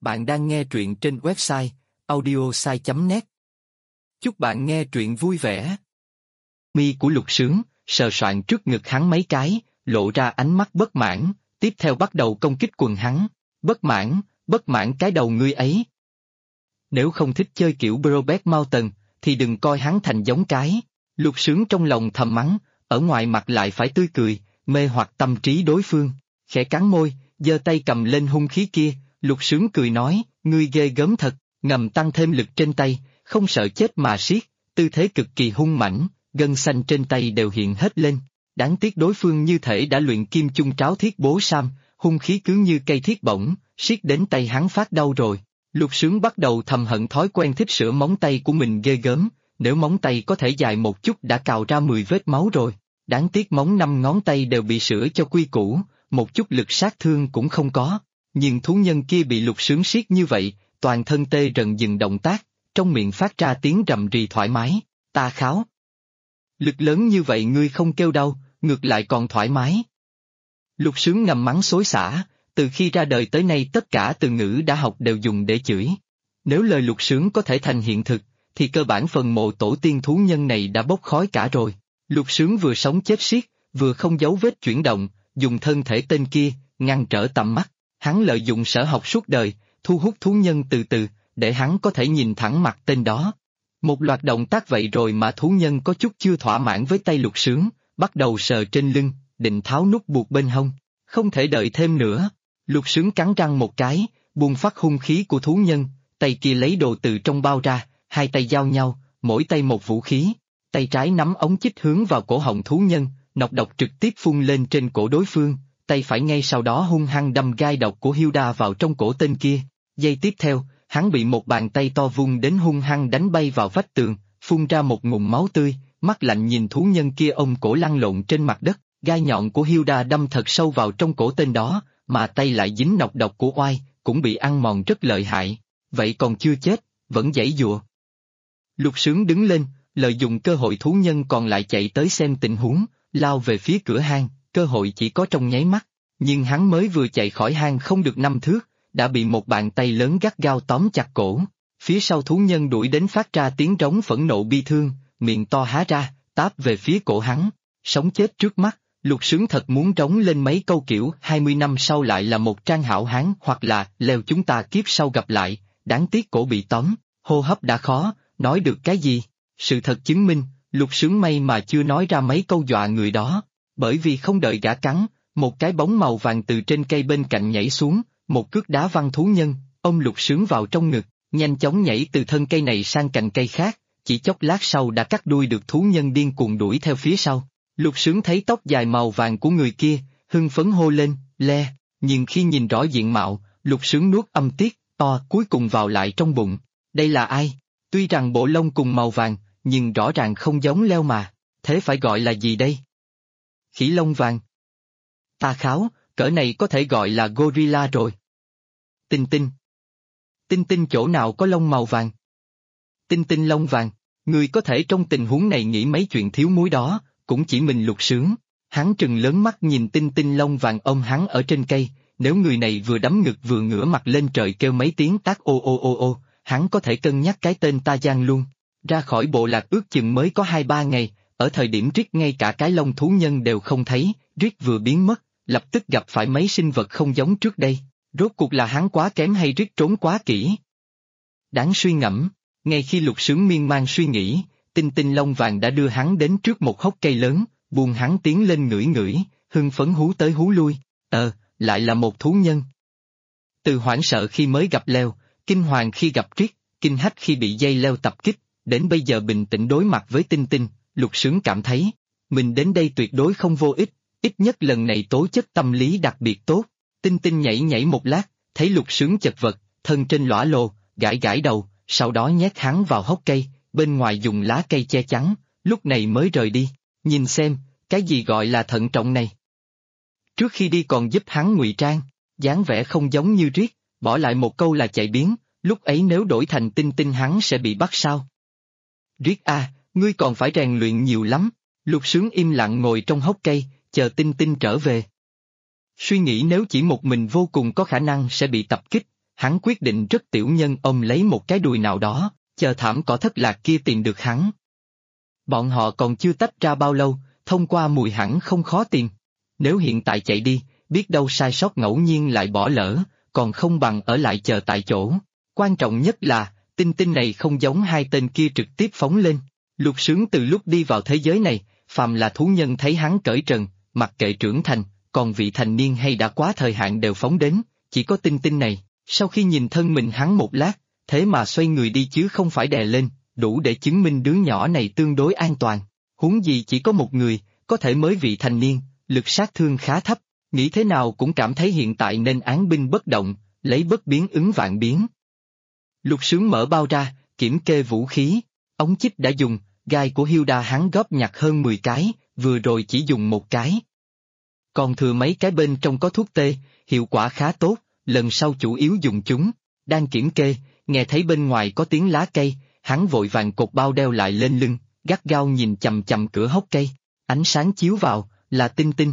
Bạn đang nghe truyện trên website audiosai.net. Chúc bạn nghe truyện vui vẻ. Mi của Lục Sướng, sờ soạng trước ngực hắn mấy cái, lộ ra ánh mắt bất mãn, tiếp theo bắt đầu công kích quần hắn. Bất mãn cái đầu ngươi ấy. Nếu không thích chơi kiểu Brokeback Mountain, thì đừng coi hắn thành giống cái. Lục Sướng trong lòng thầm mắng, ở ngoài mặt lại phải tươi cười, mê hoặc tâm trí đối phương, khẽ cắn môi, giơ tay cầm lên hung khí kia. Lục Sướng cười nói, ngươi ghê gớm thật, ngầm tăng thêm lực trên tay, không sợ chết mà siết, tư thế cực kỳ hung mãnh, gân xanh trên tay đều hiện hết lên. Đáng tiếc đối phương như thể đã luyện kim chung tráo thiết bố sam, hung khí cứ như cây thiết bổng, siết đến tay hắn phát đau rồi. Lục Sướng bắt đầu thầm hận thói quen thích sửa móng tay của mình ghê gớm, nếu móng tay có thể dài một chút đã cào ra 10 vết máu rồi. Đáng tiếc móng 5 ngón tay đều bị sửa cho quy củ, một chút lực sát thương cũng không có. Nhưng thú nhân kia bị Lục Sướng siết như vậy, toàn thân tê rần dừng động tác, trong miệng phát ra tiếng rầm rì thoải mái, ta kháo. Lực lớn như vậy ngươi không kêu đau, ngược lại còn thoải mái. Lục Sướng ngầm mắng xối xả, từ khi ra đời tới nay tất cả từ ngữ đã học đều dùng để chửi. Nếu lời Lục Sướng có thể thành hiện thực, thì cơ bản phần mộ tổ tiên thú nhân này đã bốc khói cả rồi. Lục Sướng vừa sống chết xiết, vừa không giấu vết chuyển động, dùng thân thể tên kia, ngăn trở tầm mắt. Hắn lợi dụng sở học suốt đời, thu hút thú nhân từ từ, để hắn có thể nhìn thẳng mặt tên đó. Một loạt động tác vậy rồi mà thú nhân có chút chưa thỏa mãn với tay Lục Sướng, bắt đầu sờ trên lưng, định tháo nút buộc bên hông. Không thể đợi thêm nữa. Lục Sướng cắn răng một cái, buông phát hung khí của thú nhân, tay kia lấy đồ từ trong bao ra, hai tay giao nhau, mỗi tay một vũ khí. Tay trái nắm ống chích hướng vào cổ họng thú nhân, nọc độc trực tiếp phun lên trên cổ đối phương, tay phải ngay sau đó hung hăng đâm gai độc của Hilda vào trong cổ tên kia. Giây tiếp theo, hắn bị một bàn tay to vung đến hung hăng đánh bay vào vách tường, phun ra một ngụm máu tươi, mắt lạnh nhìn thú nhân kia ôm cổ lăn lộn trên mặt đất. Gai nhọn của Hilda đâm thật sâu vào trong cổ tên đó, mà tay lại dính nọc độc của oai, cũng bị ăn mòn rất lợi hại. Vậy còn chưa chết, vẫn giãy giụa. Lục Sướng đứng lên, lợi dụng cơ hội thú nhân còn lại chạy tới xem tình huống, lao về phía cửa hang, cơ hội chỉ có trong nháy mắt. Nhưng hắn mới vừa chạy khỏi hang không được 5 thước, đã bị một bàn tay lớn gắt gao tóm chặt cổ. Phía sau thú nhân đuổi đến phát ra tiếng rống phẫn nộ bi thương, miệng to há ra, táp về phía cổ hắn. Sống chết trước mắt, Lục Sướng thật muốn trống lên mấy câu kiểu 20 năm sau lại là một trang hảo hán hoặc là leo chúng ta kiếp sau gặp lại, đáng tiếc cổ bị tóm, hô hấp đã khó, nói được cái gì. Sự thật chứng minh, Lục Sướng may mà chưa nói ra mấy câu dọa người đó, bởi vì không đợi gã cắn, một cái bóng màu vàng từ trên cây bên cạnh nhảy xuống, một cước đá văng thú nhân, ôm Lục Sướng vào trong ngực, nhanh chóng nhảy từ thân cây này sang cành cây khác, chỉ chốc lát sau đã cắt đuôi được thú nhân điên cuồng đuổi theo phía sau. Lục Sướng thấy tóc dài màu vàng của người kia, hưng phấn hô lên, le, nhưng khi nhìn rõ diện mạo, Lục Sướng nuốt âm tiết, to cuối cùng vào lại trong bụng. Đây là ai? Tuy rằng bộ lông cùng màu vàng, nhưng rõ ràng không giống leo mà, thế phải gọi là gì đây? Khỉ lông vàng. Ta kháo, cỡ này có thể gọi là gorilla rồi. Tinh Tinh. Tinh Tinh chỗ nào có lông màu vàng? Tinh Tinh lông vàng, người có thể trong tình huống này nghĩ mấy chuyện thiếu muối đó, cũng chỉ mình Lục Sướng. Hắn trừng lớn mắt nhìn Tinh Tinh lông vàng ôm hắn ở trên cây, nếu người này vừa đấm ngực vừa ngửa mặt lên trời kêu mấy tiếng tác ô ô ô ô, hắn có thể cân nhắc cái tên Ta Giang luôn. Ra khỏi bộ lạc ước chừng mới có 2-3 ngày, ở thời điểm Rick ngay cả cái lông thú nhân đều không thấy, Rick vừa biến mất, lập tức gặp phải mấy sinh vật không giống trước đây. Rốt cuộc là hắn quá kém hay Rick trốn quá kỹ? Đáng suy ngẫm, ngay khi Lục Sướng miên man suy nghĩ, Tinh Tinh lông vàng đã đưa hắn đến trước một hốc cây lớn, buông hắn tiến lên ngửi ngửi, hưng phấn hú tới hú lui, lại là một thú nhân. Từ hoảng sợ khi mới gặp leo, kinh hoàng khi gặp Rick, kinh hách khi bị dây leo tập kích, đến bây giờ bình tĩnh đối mặt với Tinh Tinh, Lục Sướng cảm thấy, mình đến đây tuyệt đối không vô ích, ít nhất lần này tố chất tâm lý đặc biệt tốt. Tinh Tinh nhảy nhảy một lát, thấy Lục Sướng chật vật, thân trên lõa lồ, gãi gãi đầu, sau đó nhét hắn vào hốc cây, bên ngoài dùng lá cây che chắn, lúc này mới rời đi. Nhìn xem, cái gì gọi là thận trọng này. Trước khi đi còn giúp hắn ngụy trang, dáng vẻ không giống như Rick, bỏ lại một câu là chạy biến, lúc ấy nếu đổi thành Tinh Tinh hắn sẽ bị bắt sao? Rick à, ngươi còn phải rèn luyện nhiều lắm. Lục Sướng im lặng ngồi trong hốc cây, chờ Tinh Tinh trở về. Suy nghĩ nếu chỉ một mình vô cùng có khả năng sẽ bị tập kích, hắn quyết định rất tiểu nhân ôm lấy một cái đùi nào đó, chờ thảm cỏ thất lạc kia tìm được hắn. Bọn họ còn chưa tách ra bao lâu, thông qua mùi hẳn không khó tìm. Nếu hiện tại chạy đi, biết đâu sai sót ngẫu nhiên lại bỏ lỡ, còn không bằng ở lại chờ tại chỗ. Quan trọng nhất là, Tinh Tinh này không giống hai tên kia trực tiếp phóng lên. Lục Sướng từ lúc đi vào thế giới này, phàm là thú nhân thấy hắn cởi trần, mặc kệ trưởng thành, còn vị thành niên hay đã quá thời hạn đều phóng đến, chỉ có Tinh Tinh này, sau khi nhìn thân mình hắn một lát, thế mà xoay người đi chứ không phải đè lên, đủ để chứng minh đứa nhỏ này tương đối an toàn. Huống gì chỉ có một người, có thể mới vị thành niên, lực sát thương khá thấp, nghĩ thế nào cũng cảm thấy hiện tại nên án binh bất động, lấy bất biến ứng vạn biến. Lục Sướng mở bao ra, kiểm kê vũ khí, ống chích đã dùng, gai của Hilda hắn góp nhặt hơn 10 cái, vừa rồi chỉ dùng một cái. Còn thừa mấy cái bên trong có thuốc tê, hiệu quả khá tốt, lần sau chủ yếu dùng chúng. Đang kiểm kê, nghe thấy bên ngoài có tiếng lá cây, hắn vội vàng cột bao đeo lại lên lưng, gắt gao nhìn chằm chằm cửa hốc cây, ánh sáng chiếu vào, là Tinh Tinh.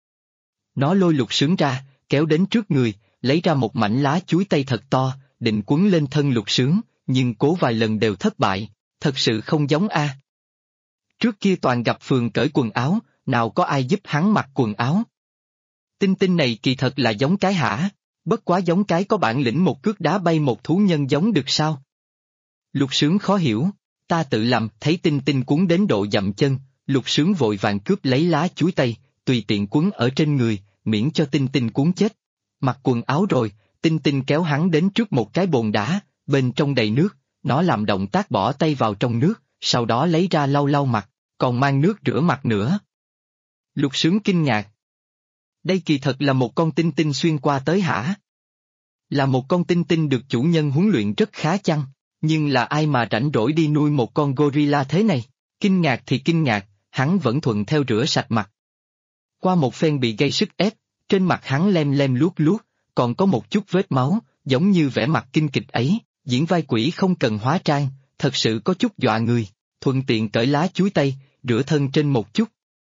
Nó lôi Lục Sướng ra, kéo đến trước người, lấy ra một mảnh lá chuối tây thật to, định quấn lên thân Lục Sướng, nhưng cố vài lần đều thất bại, thật sự không giống a. Trước kia toàn gặp phường cởi quần áo, nào có ai giúp hắn mặc quần áo. Tinh Tinh này kỳ thật là giống cái hả, bất quá giống cái có bản lĩnh một cước đá bay một thú nhân giống được sao? Lục Sướng khó hiểu, ta tự làm, thấy Tinh Tinh cuốn đến độ dậm chân, Lục Sướng vội vàng cướp lấy lá chuối tây, tùy tiện quấn ở trên người, miễn cho Tinh Tinh cuốn chết. Mặc quần áo rồi, Tinh Tinh kéo hắn đến trước một cái bồn đá, bên trong đầy nước, nó làm động tác bỏ tay vào trong nước, sau đó lấy ra lau lau mặt, còn mang nước rửa mặt nữa. Lục Sướng kinh ngạc. Đây kỳ thật là một con Tinh Tinh xuyên qua tới hả? Là một con Tinh Tinh được chủ nhân huấn luyện rất khá chăng, nhưng là ai mà rảnh rỗi đi nuôi một con gorilla thế này? Kinh ngạc thì kinh ngạc, hắn vẫn thuận theo rửa sạch mặt. Qua một phen bị gây sức ép, trên mặt hắn lem lem luốt luốt, còn có một chút vết máu, giống như vẻ mặt kinh kịch ấy, diễn vai quỷ không cần hóa trang, thật sự có chút dọa người, thuận tiện cởi lá chuối tây, rửa thân trên một chút.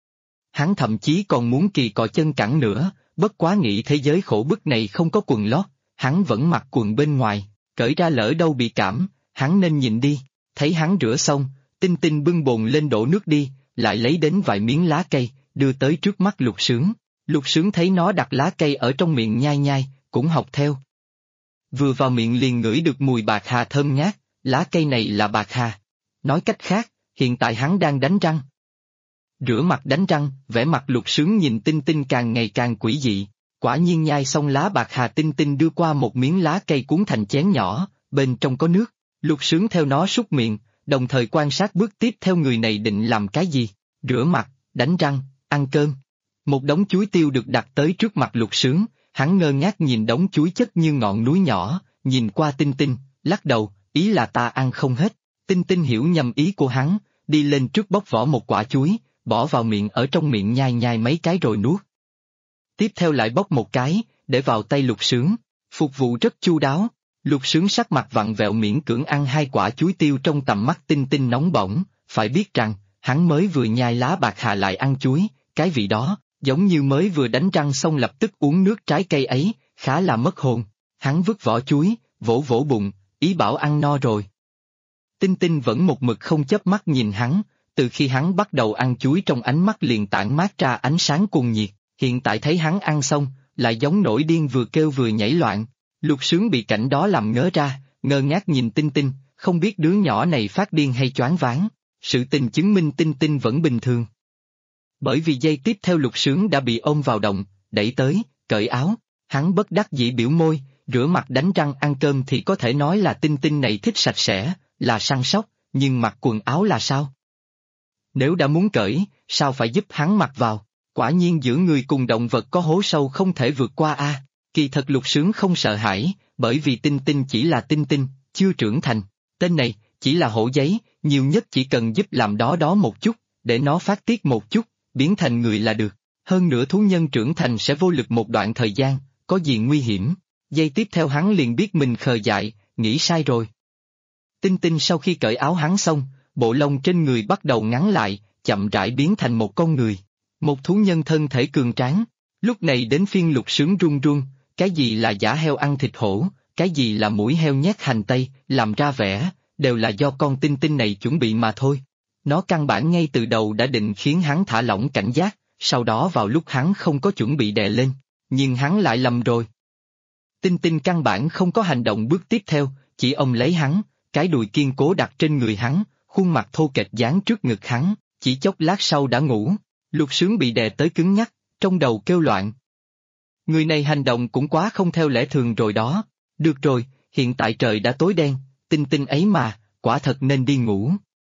Hắn thậm chí còn muốn kỳ cọ chân cẳng nữa, bất quá nghĩ thế giới khổ bức này không có quần lót, hắn vẫn mặc quần bên ngoài, cởi ra lỡ đâu bị cảm, hắn nên nhìn đi, thấy hắn rửa xong, Tinh Tinh bưng bồn lên đổ nước đi, lại lấy đến vài miếng lá cây, đưa tới trước mắt Lục Sướng. Lục Sướng thấy nó đặt lá cây ở trong miệng nhai nhai, cũng học theo. Vừa vào miệng liền ngửi được mùi bạc hà thơm ngát, lá cây này là bạc hà. Nói cách khác, hiện tại hắn đang đánh răng. Rửa mặt đánh răng, vẻ mặt Lục Sướng nhìn Tinh Tinh càng ngày càng quỷ dị, quả nhiên nhai xong lá bạc hà Tinh Tinh đưa qua một miếng lá cây cuốn thành chén nhỏ, bên trong có nước, Lục Sướng theo nó súc miệng, đồng thời quan sát bước tiếp theo người này định làm cái gì, rửa mặt, đánh răng, ăn cơm. Một đống chuối tiêu được đặt tới trước mặt Lục Sướng, hắn ngơ ngác nhìn đống chuối chất như ngọn núi nhỏ, nhìn qua Tinh Tinh, lắc đầu, ý là ta ăn không hết. Tinh Tinh hiểu nhầm ý của hắn, đi lên trước bóc vỏ một quả chuối, bỏ vào miệng ở trong miệng nhai nhai mấy cái rồi nuốt. Tiếp theo lại bóc một cái, để vào tay Lục Sướng, phục vụ rất chu đáo. Lục Sướng sắc mặt vặn vẹo miễn cưỡng ăn hai quả chuối tiêu trong tầm mắt Tinh Tinh nóng bỏng, phải biết rằng, hắn mới vừa nhai lá bạc hà lại ăn chuối, cái vị đó, giống như mới vừa đánh răng xong lập tức uống nước trái cây ấy, khá là mất hồn. Hắn vứt vỏ chuối, vỗ vỗ bụng, ý bảo ăn no rồi. Tinh Tinh vẫn một mực không chớp mắt nhìn hắn, từ khi hắn bắt đầu ăn chuối trong ánh mắt liền tản mát ra ánh sáng cuồng nhiệt, hiện tại thấy hắn ăn xong, lại giống nổi điên vừa kêu vừa nhảy loạn. Lục Sướng bị cảnh đó làm ngớ ra, ngơ ngác nhìn Tinh Tinh, không biết đứa nhỏ này phát điên hay choáng váng. Sự tình chứng minh Tinh Tinh vẫn bình thường. Bởi vì giây tiếp theo Lục Sướng đã bị ôm vào động, đẩy tới, cởi áo, hắn bất đắc dĩ biểu môi, rửa mặt đánh răng ăn cơm thì có thể nói là Tinh Tinh này thích sạch sẽ, là săn sóc, nhưng mặc quần áo là sao? Nếu đã muốn cởi, sao phải giúp hắn mặc vào? Quả nhiên giữa người cùng động vật có hố sâu không thể vượt qua a. Kỳ thật Lục Sướng không sợ hãi, bởi vì Tinh Tinh chỉ là Tinh Tinh, chưa trưởng thành. Tên này, chỉ là hổ giấy, nhiều nhất chỉ cần giúp làm đó một chút, để nó phát tiết một chút, biến thành người là được. Hơn nữa thú nhân trưởng thành sẽ vô lực một đoạn thời gian, có gì nguy hiểm. Giây tiếp theo hắn liền biết mình khờ dại, nghĩ sai rồi. Tinh Tinh sau khi cởi áo hắn xong, bộ lông trên người bắt đầu ngắn lại, chậm rãi biến thành một con người. Một thú nhân thân thể cường tráng. Lúc này đến phiên Lục Sướng run run, cái gì là giả heo ăn thịt hổ, cái gì là mũi heo nhét hành tây, làm ra vẻ, đều là do con Tinh Tinh này chuẩn bị mà thôi. Nó căn bản ngay từ đầu đã định khiến hắn thả lỏng cảnh giác, sau đó vào lúc hắn không có chuẩn bị đè lên, nhưng hắn lại lầm rồi. Tinh Tinh căn bản không có hành động bước tiếp theo, chỉ ôm lấy hắn, cái đùi kiên cố đặt trên người hắn, khuôn mặt thô kệch dán trước ngực hắn, chỉ chốc lát sau đã ngủ. Lục Sướng bị đè tới cứng nhắc, trong đầu kêu loạn. Người này hành động cũng quá không theo lẽ thường rồi đó. Được rồi, hiện tại trời đã tối đen, Tinh Tinh ấy mà, quả thật nên đi ngủ.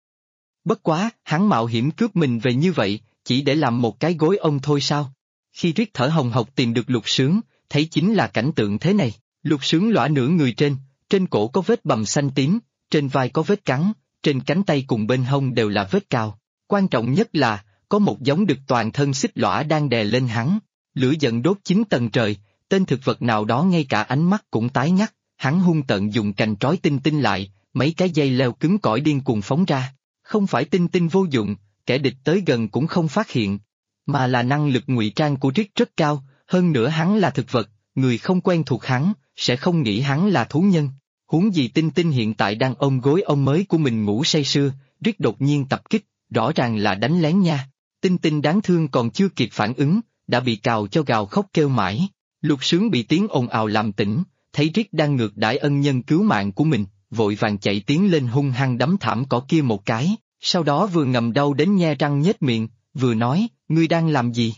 Bất quá, hắn mạo hiểm cướp mình về như vậy, chỉ để làm một cái gối ôm thôi sao? Khi Rick thở hồng hộc tìm được Lục Sướng, thấy chính là cảnh tượng thế này. Lục Sướng lõa nửa người trên cổ có vết bầm xanh tím, trên vai có vết cắn, trên cánh tay cùng bên hông đều là vết cào. Quan trọng nhất là, có một giống đực toàn thân xích lõa đang đè lên hắn. Lửa giận đốt 9 tầng trời, tên thực vật nào đó ngay cả ánh mắt cũng tái nhắc, hắn hung tợn dùng cành trói Tinh Tinh lại, mấy cái dây leo cứng cỏi điên cuồng phóng ra. Không phải Tinh Tinh vô dụng, kẻ địch tới gần cũng không phát hiện, mà là năng lực ngụy trang của Rick rất cao, hơn nữa hắn là thực vật, người không quen thuộc hắn, sẽ không nghĩ hắn là thú nhân. Huống gì Tinh Tinh hiện tại đang ôm gối ôm mới của mình ngủ say sưa, Rick đột nhiên tập kích, rõ ràng là đánh lén nha. Tinh Tinh đáng thương còn chưa kịp phản ứng, đã bị cào cho gào khóc kêu mãi. Lục Sướng bị tiếng ồn ào làm tỉnh, thấy Rick đang ngược đãi ân nhân cứu mạng của mình, vội vàng chạy tiến lên hung hăng đấm thảm cỏ kia một cái, sau đó vừa ngầm đau đến nhe răng nhếch miệng, vừa nói, ngươi đang làm gì?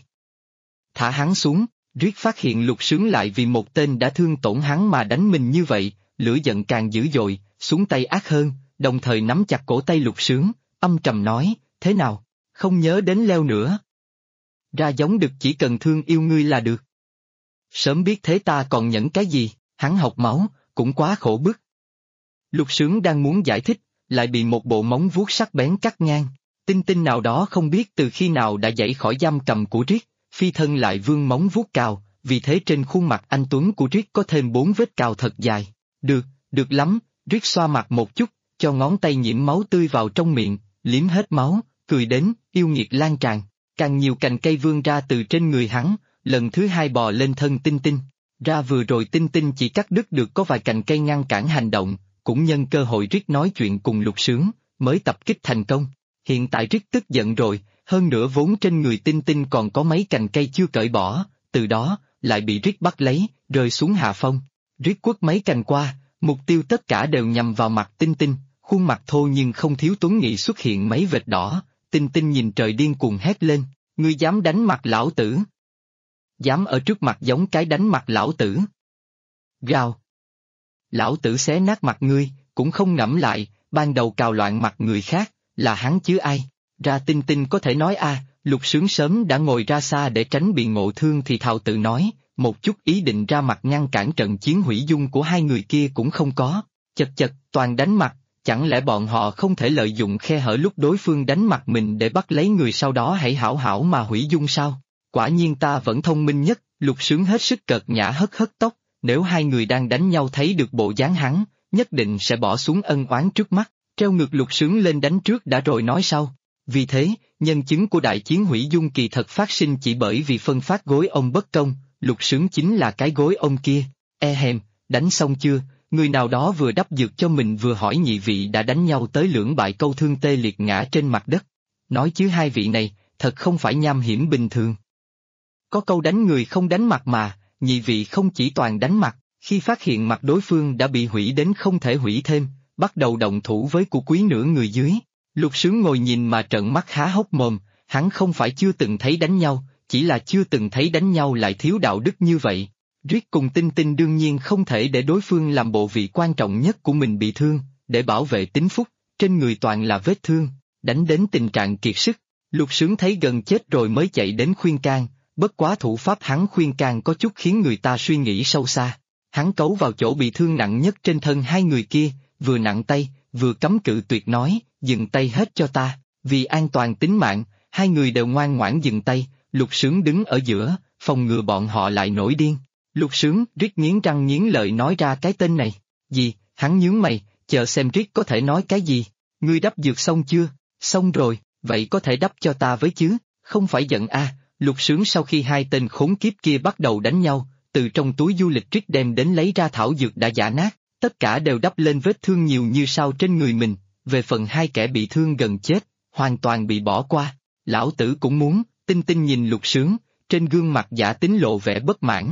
Thả hắn xuống. Rick phát hiện Lục Sướng lại vì một tên đã thương tổn hắn mà đánh mình như vậy, lửa giận càng dữ dội, xuống tay ác hơn, đồng thời nắm chặt cổ tay Lục Sướng, âm trầm nói, thế nào, không nhớ đến leo nữa. Ra giống đực chỉ cần thương yêu ngươi là được. Sớm biết thế ta còn nhẫn cái gì, hắn học máu, cũng quá khổ bức. Lục Sướng đang muốn giải thích, lại bị một bộ móng vuốt sắc bén cắt ngang. Tinh Tinh nào đó không biết từ khi nào đã dậy khỏi giam cầm của Rick, phi thân lại vươn móng vuốt cào, vì thế trên khuôn mặt anh tuấn của Rick có thêm 4 vết cào thật dài. Được lắm, Rick xoa mặt một chút, cho ngón tay nhiễm máu tươi vào trong miệng, liếm hết máu, cười đến, yêu nghiệt lan tràn. Càng nhiều cành cây vươn ra từ trên người hắn, lần thứ 2 bò lên thân Tinh Tinh. Ra vừa rồi Tinh Tinh chỉ cắt đứt được có vài cành cây ngăn cản hành động, cũng nhân cơ hội Rick nói chuyện cùng Lục Sướng, mới tập kích thành công. Hiện tại Rick tức giận rồi, hơn nữa vốn trên người Tinh Tinh còn có mấy cành cây chưa cởi bỏ, từ đó, lại bị Rick bắt lấy, rơi xuống hạ phong. Rick quất mấy cành qua, mục tiêu tất cả đều nhằm vào mặt Tinh Tinh, khuôn mặt thô nhưng không thiếu tuấn nghị xuất hiện mấy vệt đỏ. Tinh Tinh nhìn trời điên cuồng hét lên, ngươi dám đánh mặt lão tử? Dám ở trước mặt giống cái đánh mặt lão tử? Gào! Lão tử xé nát mặt ngươi, cũng không ngẫm lại, ban đầu cào loạn mặt người khác, là hắn chứ ai? Ra Tinh Tinh có thể nói Lục Sướng sớm đã ngồi ra xa để tránh bị ngộ thương thì thào tự nói, một chút ý định ra mặt ngăn cản trận chiến hủy dung của hai người kia cũng không có. Chật, toàn đánh mặt, chẳng lẽ bọn họ không thể lợi dụng khe hở lúc đối phương đánh mặt mình để bắt lấy người sau đó hãy hảo hảo mà hủy dung sao? Quả nhiên ta vẫn thông minh nhất. Lục Sướng hết sức cợt nhã hất tóc, nếu hai người đang đánh nhau thấy được bộ dáng hắn, nhất định sẽ bỏ xuống ân oán trước mắt, treo ngược Lục Sướng lên đánh trước đã rồi nói sau. Vì thế, nhân chứng của đại chiến hủy dung kỳ thật phát sinh chỉ bởi vì phân phát gối ôm bất công, Lục Sướng chính là cái gối ôm kia. Đánh xong chưa? Người nào đó vừa đắp dược cho mình vừa hỏi nhị vị đã đánh nhau tới lưỡng bại câu thương tê liệt ngã trên mặt đất. Nói chứ hai vị này, thật không phải nham hiểm bình thường. Có câu đánh người không đánh mặt mà, nhị vị không chỉ toàn đánh mặt, khi phát hiện mặt đối phương đã bị hủy đến không thể hủy thêm, bắt đầu động thủ với của quý nửa người dưới. Lục Sướng ngồi nhìn mà trợn mắt há hốc mồm, hắn không phải chưa từng thấy đánh nhau, chỉ là chưa từng thấy đánh nhau lại thiếu đạo đức như vậy. Rick cùng Tinh Tinh đương nhiên không thể để đối phương làm bộ vị quan trọng nhất của mình bị thương, để bảo vệ tính phúc, trên người toàn là vết thương, đánh đến tình trạng kiệt sức. Lục Sướng thấy gần chết rồi mới chạy đến khuyên can, bất quá thủ pháp hắn khuyên can có chút khiến người ta suy nghĩ sâu xa. Hắn cấu vào chỗ bị thương nặng nhất trên thân hai người kia, vừa nặng tay, vừa cấm cự tuyệt nói, dừng tay hết cho ta, vì an toàn tính mạng, hai người đều ngoan ngoãn dừng tay. Lục Sướng đứng ở giữa, phòng ngừa bọn họ lại nổi điên. Lục Sướng, Rick nghiến răng nghiến lợi nói ra cái tên này. Gì? Hắn nhướng mày, chờ xem Rick có thể nói cái gì. Ngươi đắp dược xong chưa? Xong rồi, vậy có thể đắp cho ta với chứ? Không phải giận Lục Sướng sau khi hai tên khốn kiếp kia bắt đầu đánh nhau, từ trong túi du lịch Rick đem đến lấy ra thảo dược đã giã nát, tất cả đều đắp lên vết thương nhiều như sao trên người mình, về phần hai kẻ bị thương gần chết, hoàn toàn bị bỏ qua. Lão tử cũng muốn, Tinh Tinh nhìn Lục Sướng, trên gương mặt giả tính lộ vẻ bất mãn.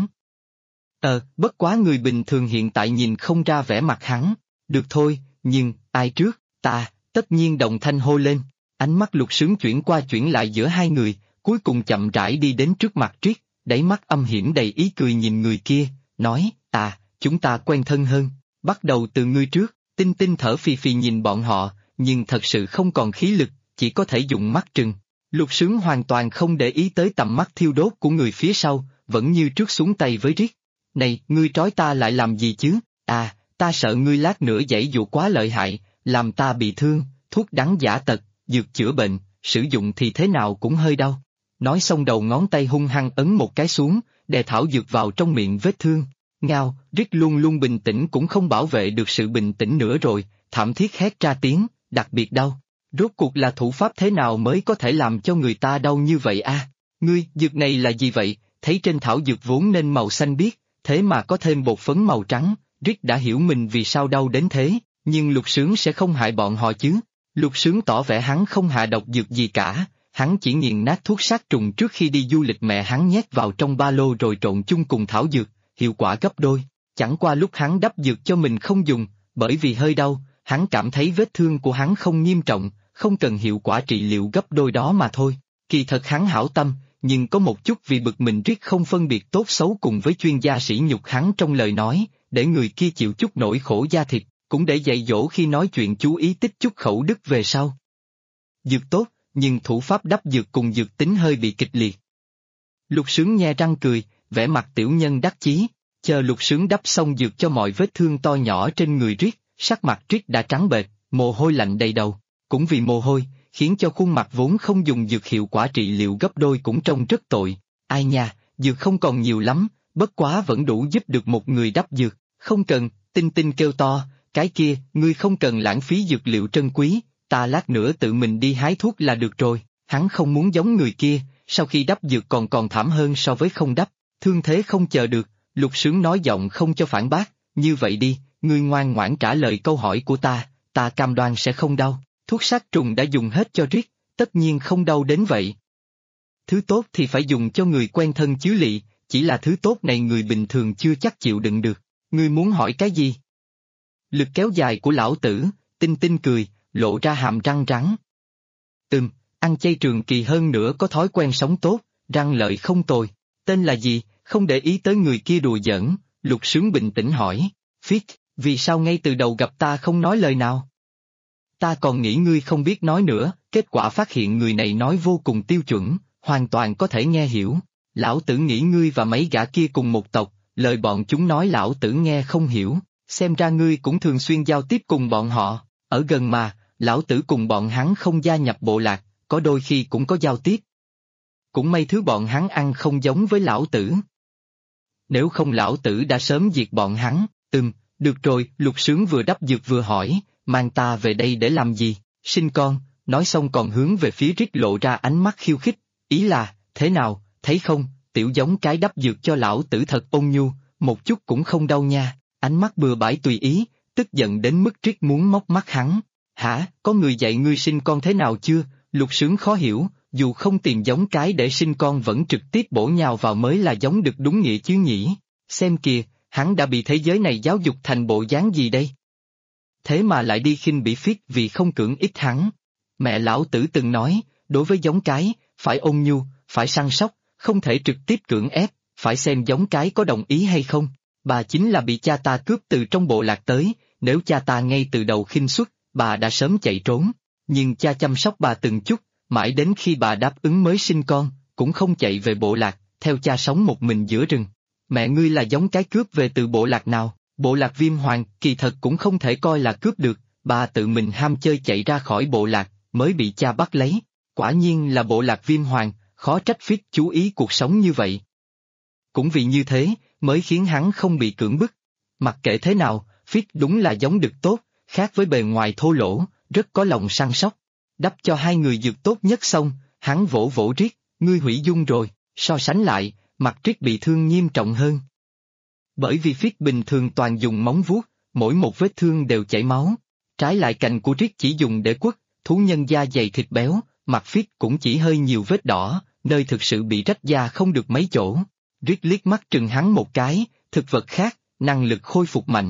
Bất quá người bình thường hiện tại nhìn không ra vẻ mặt hắn, được thôi, nhưng, ai trước, ta, tất nhiên đồng thanh hô lên, ánh mắt Lục Sướng chuyển qua chuyển lại giữa hai người, cuối cùng chậm rãi đi đến trước mặt Triết, đáy mắt âm hiểm đầy ý cười nhìn người kia, nói, chúng ta quen thân hơn, bắt đầu từ ngươi trước. Tinh Tinh thở phì phì nhìn bọn họ, nhưng thật sự không còn khí lực, chỉ có thể dùng mắt trừng. Lục Sướng hoàn toàn không để ý tới tầm mắt thiêu đốt của người phía sau, vẫn như trước xuống tay với Rick. Này, ngươi trói ta lại làm gì chứ? Ta sợ ngươi lát nữa giãy giụa quá lợi hại, làm ta bị thương, thuốc đắng giả tật, dược chữa bệnh, sử dụng thì thế nào cũng hơi đau. Nói xong đầu ngón tay hung hăng ấn một cái xuống, đè thảo dược vào trong miệng vết thương. Ngao, Rick luôn luôn bình tĩnh cũng không bảo vệ được sự bình tĩnh nữa rồi, thảm thiết hét ra tiếng, đặc biệt đau. Rốt cuộc là thủ pháp thế nào mới có thể làm cho người ta đau như vậy Ngươi, dược này là gì vậy? Thấy trên thảo dược vốn nên màu xanh biếc, thế mà có thêm bột phấn màu trắng, Rick đã hiểu mình vì sao đau đến thế, nhưng Lục Sướng sẽ không hại bọn họ chứ. Lục Sướng tỏ vẻ hắn không hạ độc dược gì cả, hắn chỉ nghiền nát thuốc sát trùng trước khi đi du lịch mẹ hắn nhét vào trong ba lô rồi trộn chung cùng thảo dược, hiệu quả gấp đôi. Chẳng qua lúc hắn đắp dược cho mình không dùng, bởi vì hơi đau, hắn cảm thấy vết thương của hắn không nghiêm trọng, không cần hiệu quả trị liệu gấp đôi đó mà thôi. Kỳ thật hắn hảo tâm, nhưng có một chút vì bực mình Rick không phân biệt tốt xấu cùng với chuyên gia sỉ nhục hắn trong lời nói, để người kia chịu chút nỗi khổ da thịt, cũng để dạy dỗ khi nói chuyện chú ý tích chút khẩu đức về sau. Dược tốt, nhưng thủ pháp đắp dược cùng dược tính hơi bị kịch liệt. Lục Sướng nhe răng cười, vẻ mặt tiểu nhân đắc chí, chờ Lục Sướng đắp xong dược cho mọi vết thương to nhỏ trên người Rick, sắc mặt Rick đã trắng bệch, mồ hôi lạnh đầy đầu, cũng vì mồ hôi, khiến cho khuôn mặt vốn không dùng dược hiệu quả trị liệu gấp đôi cũng trông rất tội. Ai nha, dược không còn nhiều lắm, bất quá vẫn đủ giúp được một người đắp dược, không cần. Tinh Tinh kêu to, cái kia, ngươi không cần lãng phí dược liệu trân quý, ta lát nữa tự mình đi hái thuốc là được rồi. Hắn không muốn giống người kia, sau khi đắp dược còn thảm hơn so với không đắp, thương thế không chờ được. Lục Sướng nói giọng không cho phản bác, như vậy đi, ngươi ngoan ngoãn trả lời câu hỏi của ta cam đoan sẽ không đau. Thuốc sát trùng đã dùng hết cho Rick, tất nhiên không đau đến vậy. Thứ tốt thì phải dùng cho người quen thân chứ lị, chỉ là thứ tốt này người bình thường chưa chắc chịu đựng được. Ngươi muốn hỏi cái gì? Lực kéo dài của lão tử, Tinh Tinh cười, lộ ra hàm răng rắn. Ăn chay trường kỳ hơn nữa có thói quen sống tốt, răng lợi không tồi. Tên là gì? Không để ý tới người kia đùa giỡn, Lục Sướng bình tĩnh hỏi. Fit, vì sao ngay từ đầu gặp ta không nói lời nào? Ta còn nghĩ ngươi không biết nói nữa, kết quả phát hiện người này nói vô cùng tiêu chuẩn, hoàn toàn có thể nghe hiểu. Lão tử nghĩ ngươi và mấy gã kia cùng một tộc, lời bọn chúng nói lão tử nghe không hiểu, xem ra ngươi cũng thường xuyên giao tiếp cùng bọn họ, ở gần mà, lão tử cùng bọn hắn không gia nhập bộ lạc, có đôi khi cũng có giao tiếp. Cũng may thứ bọn hắn ăn không giống với lão tử. Nếu không lão tử đã sớm diệt bọn hắn. Được rồi, Lục Sướng vừa đắp dược vừa hỏi, mang ta về đây để làm gì? Sinh con. Nói xong còn hướng về phía Rick lộ ra ánh mắt khiêu khích, ý là, thế nào, thấy không, tiểu giống cái đắp dược cho lão tử thật ôn nhu, một chút cũng không đau nha. Ánh mắt bừa bãi tùy ý, tức giận đến mức Rick muốn móc mắt hắn. Hả, có người dạy ngươi sinh con thế nào chưa? Lục Sướng khó hiểu, dù không tìm giống cái để sinh con vẫn trực tiếp bổ nhào vào mới là giống được đúng nghĩa chứ nhỉ. Xem kìa, hắn đã bị thế giới này giáo dục thành bộ dáng gì đây? Thế mà lại đi khinh bỉ Fit vì không cưỡng ép hắn. Mẹ lão tử từng nói, đối với giống cái, phải ôn nhu, phải săn sóc, không thể trực tiếp cưỡng ép, phải xem giống cái có đồng ý hay không. Bà chính là bị cha ta cướp từ trong bộ lạc tới, nếu cha ta ngay từ đầu khinh suất, bà đã sớm chạy trốn. Nhưng cha chăm sóc bà từng chút, mãi đến khi bà đáp ứng mới sinh con, cũng không chạy về bộ lạc, theo cha sống một mình giữa rừng. Mẹ ngươi là giống cái cướp về từ bộ lạc nào? Bộ lạc Viêm Hoàng, kỳ thật cũng không thể coi là cướp được, bà tự mình ham chơi chạy ra khỏi bộ lạc, mới bị cha bắt lấy. Quả nhiên là bộ lạc Viêm Hoàng, khó trách Fit chú ý cuộc sống như vậy. Cũng vì như thế, mới khiến hắn không bị cưỡng bức. Mặc kệ thế nào, Fit đúng là giống đực tốt, khác với bề ngoài thô lỗ, rất có lòng săn sóc. Đắp cho hai người dược tốt nhất xong, hắn vỗ vỗ Rick, ngươi hủy dung rồi, so sánh lại, mặt Rick bị thương nghiêm trọng hơn. Bởi vì Phiết bình thường toàn dùng móng vuốt, mỗi một vết thương đều chảy máu. Trái lại cành của Rick chỉ dùng để quất, thú nhân da dày thịt béo, mặt Phiết cũng chỉ hơi nhiều vết đỏ, nơi thực sự bị rách da không được mấy chỗ. Rick liếc mắt trừng hắn một cái, thực vật khác, năng lực khôi phục mạnh.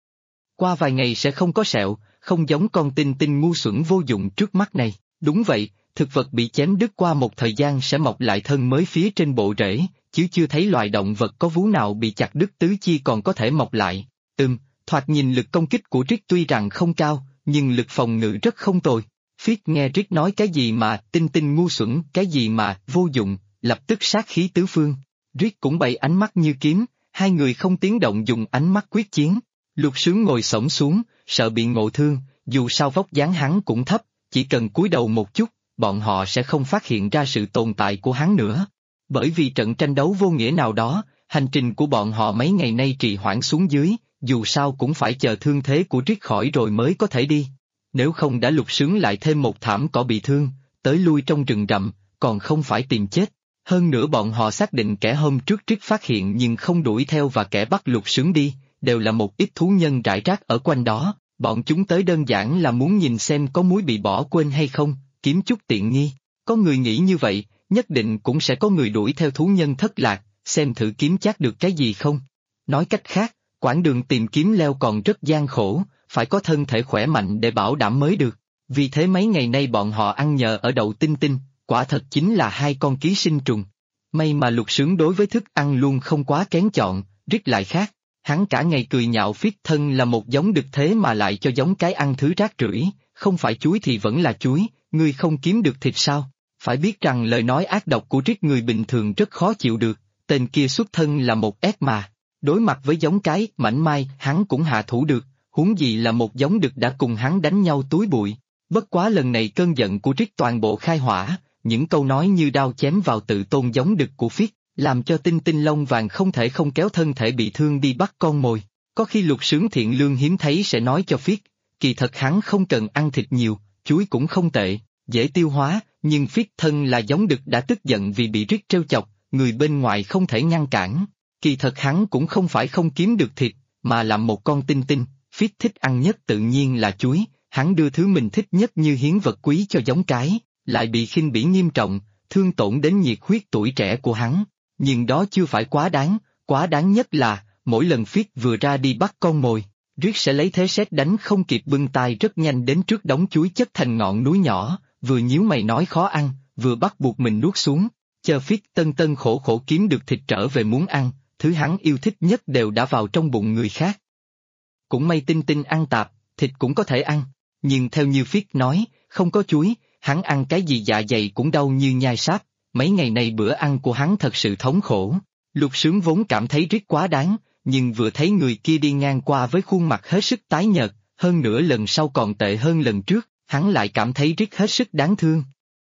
Qua vài ngày sẽ không có sẹo, không giống con tinh tinh ngu xuẩn vô dụng trước mắt này. Đúng vậy, thực vật bị chém đứt qua một thời gian sẽ mọc lại thân mới phía trên bộ rễ, chứ chưa thấy loài động vật có vú nào bị chặt đứt tứ chi còn có thể mọc lại. Thoạt nhìn lực công kích của Rick tuy rằng không cao, nhưng lực phòng ngự rất không tồi. Phiết nghe Rick nói cái gì mà tinh tinh ngu xuẩn, cái gì mà vô dụng, lập tức sát khí tứ phương. Rick cũng bày ánh mắt như kiếm, hai người không tiếng động dùng ánh mắt quyết chiến. Lục Sướng ngồi xổm xuống, sợ bị ngộ thương, dù sao vóc dáng hắn cũng thấp, chỉ cần cúi đầu một chút, bọn họ sẽ không phát hiện ra sự tồn tại của hắn nữa. Bởi vì trận tranh đấu vô nghĩa nào đó, hành trình của bọn họ mấy ngày nay trì hoãn xuống dưới, dù sao cũng phải chờ thương thế của Rick khỏi rồi mới có thể đi. Nếu không đã Lục Sướng lại thêm một thảm cỏ bị thương, tới lui trong rừng rậm, còn không phải tìm chết. Hơn nữa bọn họ xác định kẻ hôm trước Rick phát hiện nhưng không đuổi theo và kẻ bắt Lục Sướng đi, đều là một ít thú nhân rải rác ở quanh đó, bọn chúng tới đơn giản là muốn nhìn xem có muối bị bỏ quên hay không, kiếm chút tiện nghi. Có người nghĩ như vậy, nhất định cũng sẽ có người đuổi theo thú nhân thất lạc, xem thử kiếm chắc được cái gì không. Nói cách khác, quãng đường tìm kiếm leo còn rất gian khổ, phải có thân thể khỏe mạnh để bảo đảm mới được. Vì thế mấy ngày nay bọn họ ăn nhờ ở đậu tinh tinh, quả thật chính là hai con ký sinh trùng. May mà Lục Sướng đối với thức ăn luôn không quá kén chọn, Rick lại khác. Hắn cả ngày cười nhạo Phiết thân là một giống đực thế mà lại cho giống cái ăn thứ rác rưởi, không phải chuối thì vẫn là chuối, ngươi không kiếm được thịt sao? Phải biết rằng lời nói ác độc của Rick người bình thường rất khó chịu được, tên kia xuất thân là một ét mà. Đối mặt với giống cái mảnh mai hắn cũng hạ thủ được, huống gì là một giống đực đã cùng hắn đánh nhau túi bụi. Bất quá lần này cơn giận của Rick toàn bộ khai hỏa, những câu nói như đao chém vào tự tôn giống đực của Phiết, làm cho tinh tinh lông vàng không thể không kéo thân thể bị thương đi bắt con mồi. Có khi Lục Sướng thiện lương hiếm thấy sẽ nói cho Phiết, kỳ thật hắn không cần ăn thịt nhiều, chuối cũng không tệ, dễ tiêu hóa, nhưng Phiết thân là giống đực đã tức giận vì bị Rick trêu chọc, người bên ngoài không thể ngăn cản. Kỳ thật hắn cũng không phải không kiếm được thịt, mà làm một con tinh tinh, Phiết thích ăn nhất tự nhiên là chuối, hắn đưa thứ mình thích nhất như hiến vật quý cho giống cái, lại bị khinh bỉ nghiêm trọng, thương tổn đến nhiệt huyết tuổi trẻ của hắn. Nhưng đó chưa phải quá đáng nhất là, mỗi lần Phiết vừa ra đi bắt con mồi, Rick sẽ lấy thế sét đánh không kịp bưng tay rất nhanh đến trước đống chuối chất thành ngọn núi nhỏ, vừa nhíu mày nói khó ăn, vừa bắt buộc mình nuốt xuống, chờ Phiết tân tân khổ khổ kiếm được thịt trở về muốn ăn, thứ hắn yêu thích nhất đều đã vào trong bụng người khác. Cũng may tinh tinh ăn tạp, thịt cũng có thể ăn, nhưng theo như Phiết nói, không có chuối, hắn ăn cái gì dạ dày cũng đau như nhai sáp. Mấy ngày nay bữa ăn của hắn thật sự thống khổ. Lục Sướng vốn cảm thấy Rick quá đáng, nhưng vừa thấy người kia đi ngang qua với khuôn mặt hết sức tái nhợt, hơn nữa lần sau còn tệ hơn lần trước, hắn lại cảm thấy Rick hết sức đáng thương.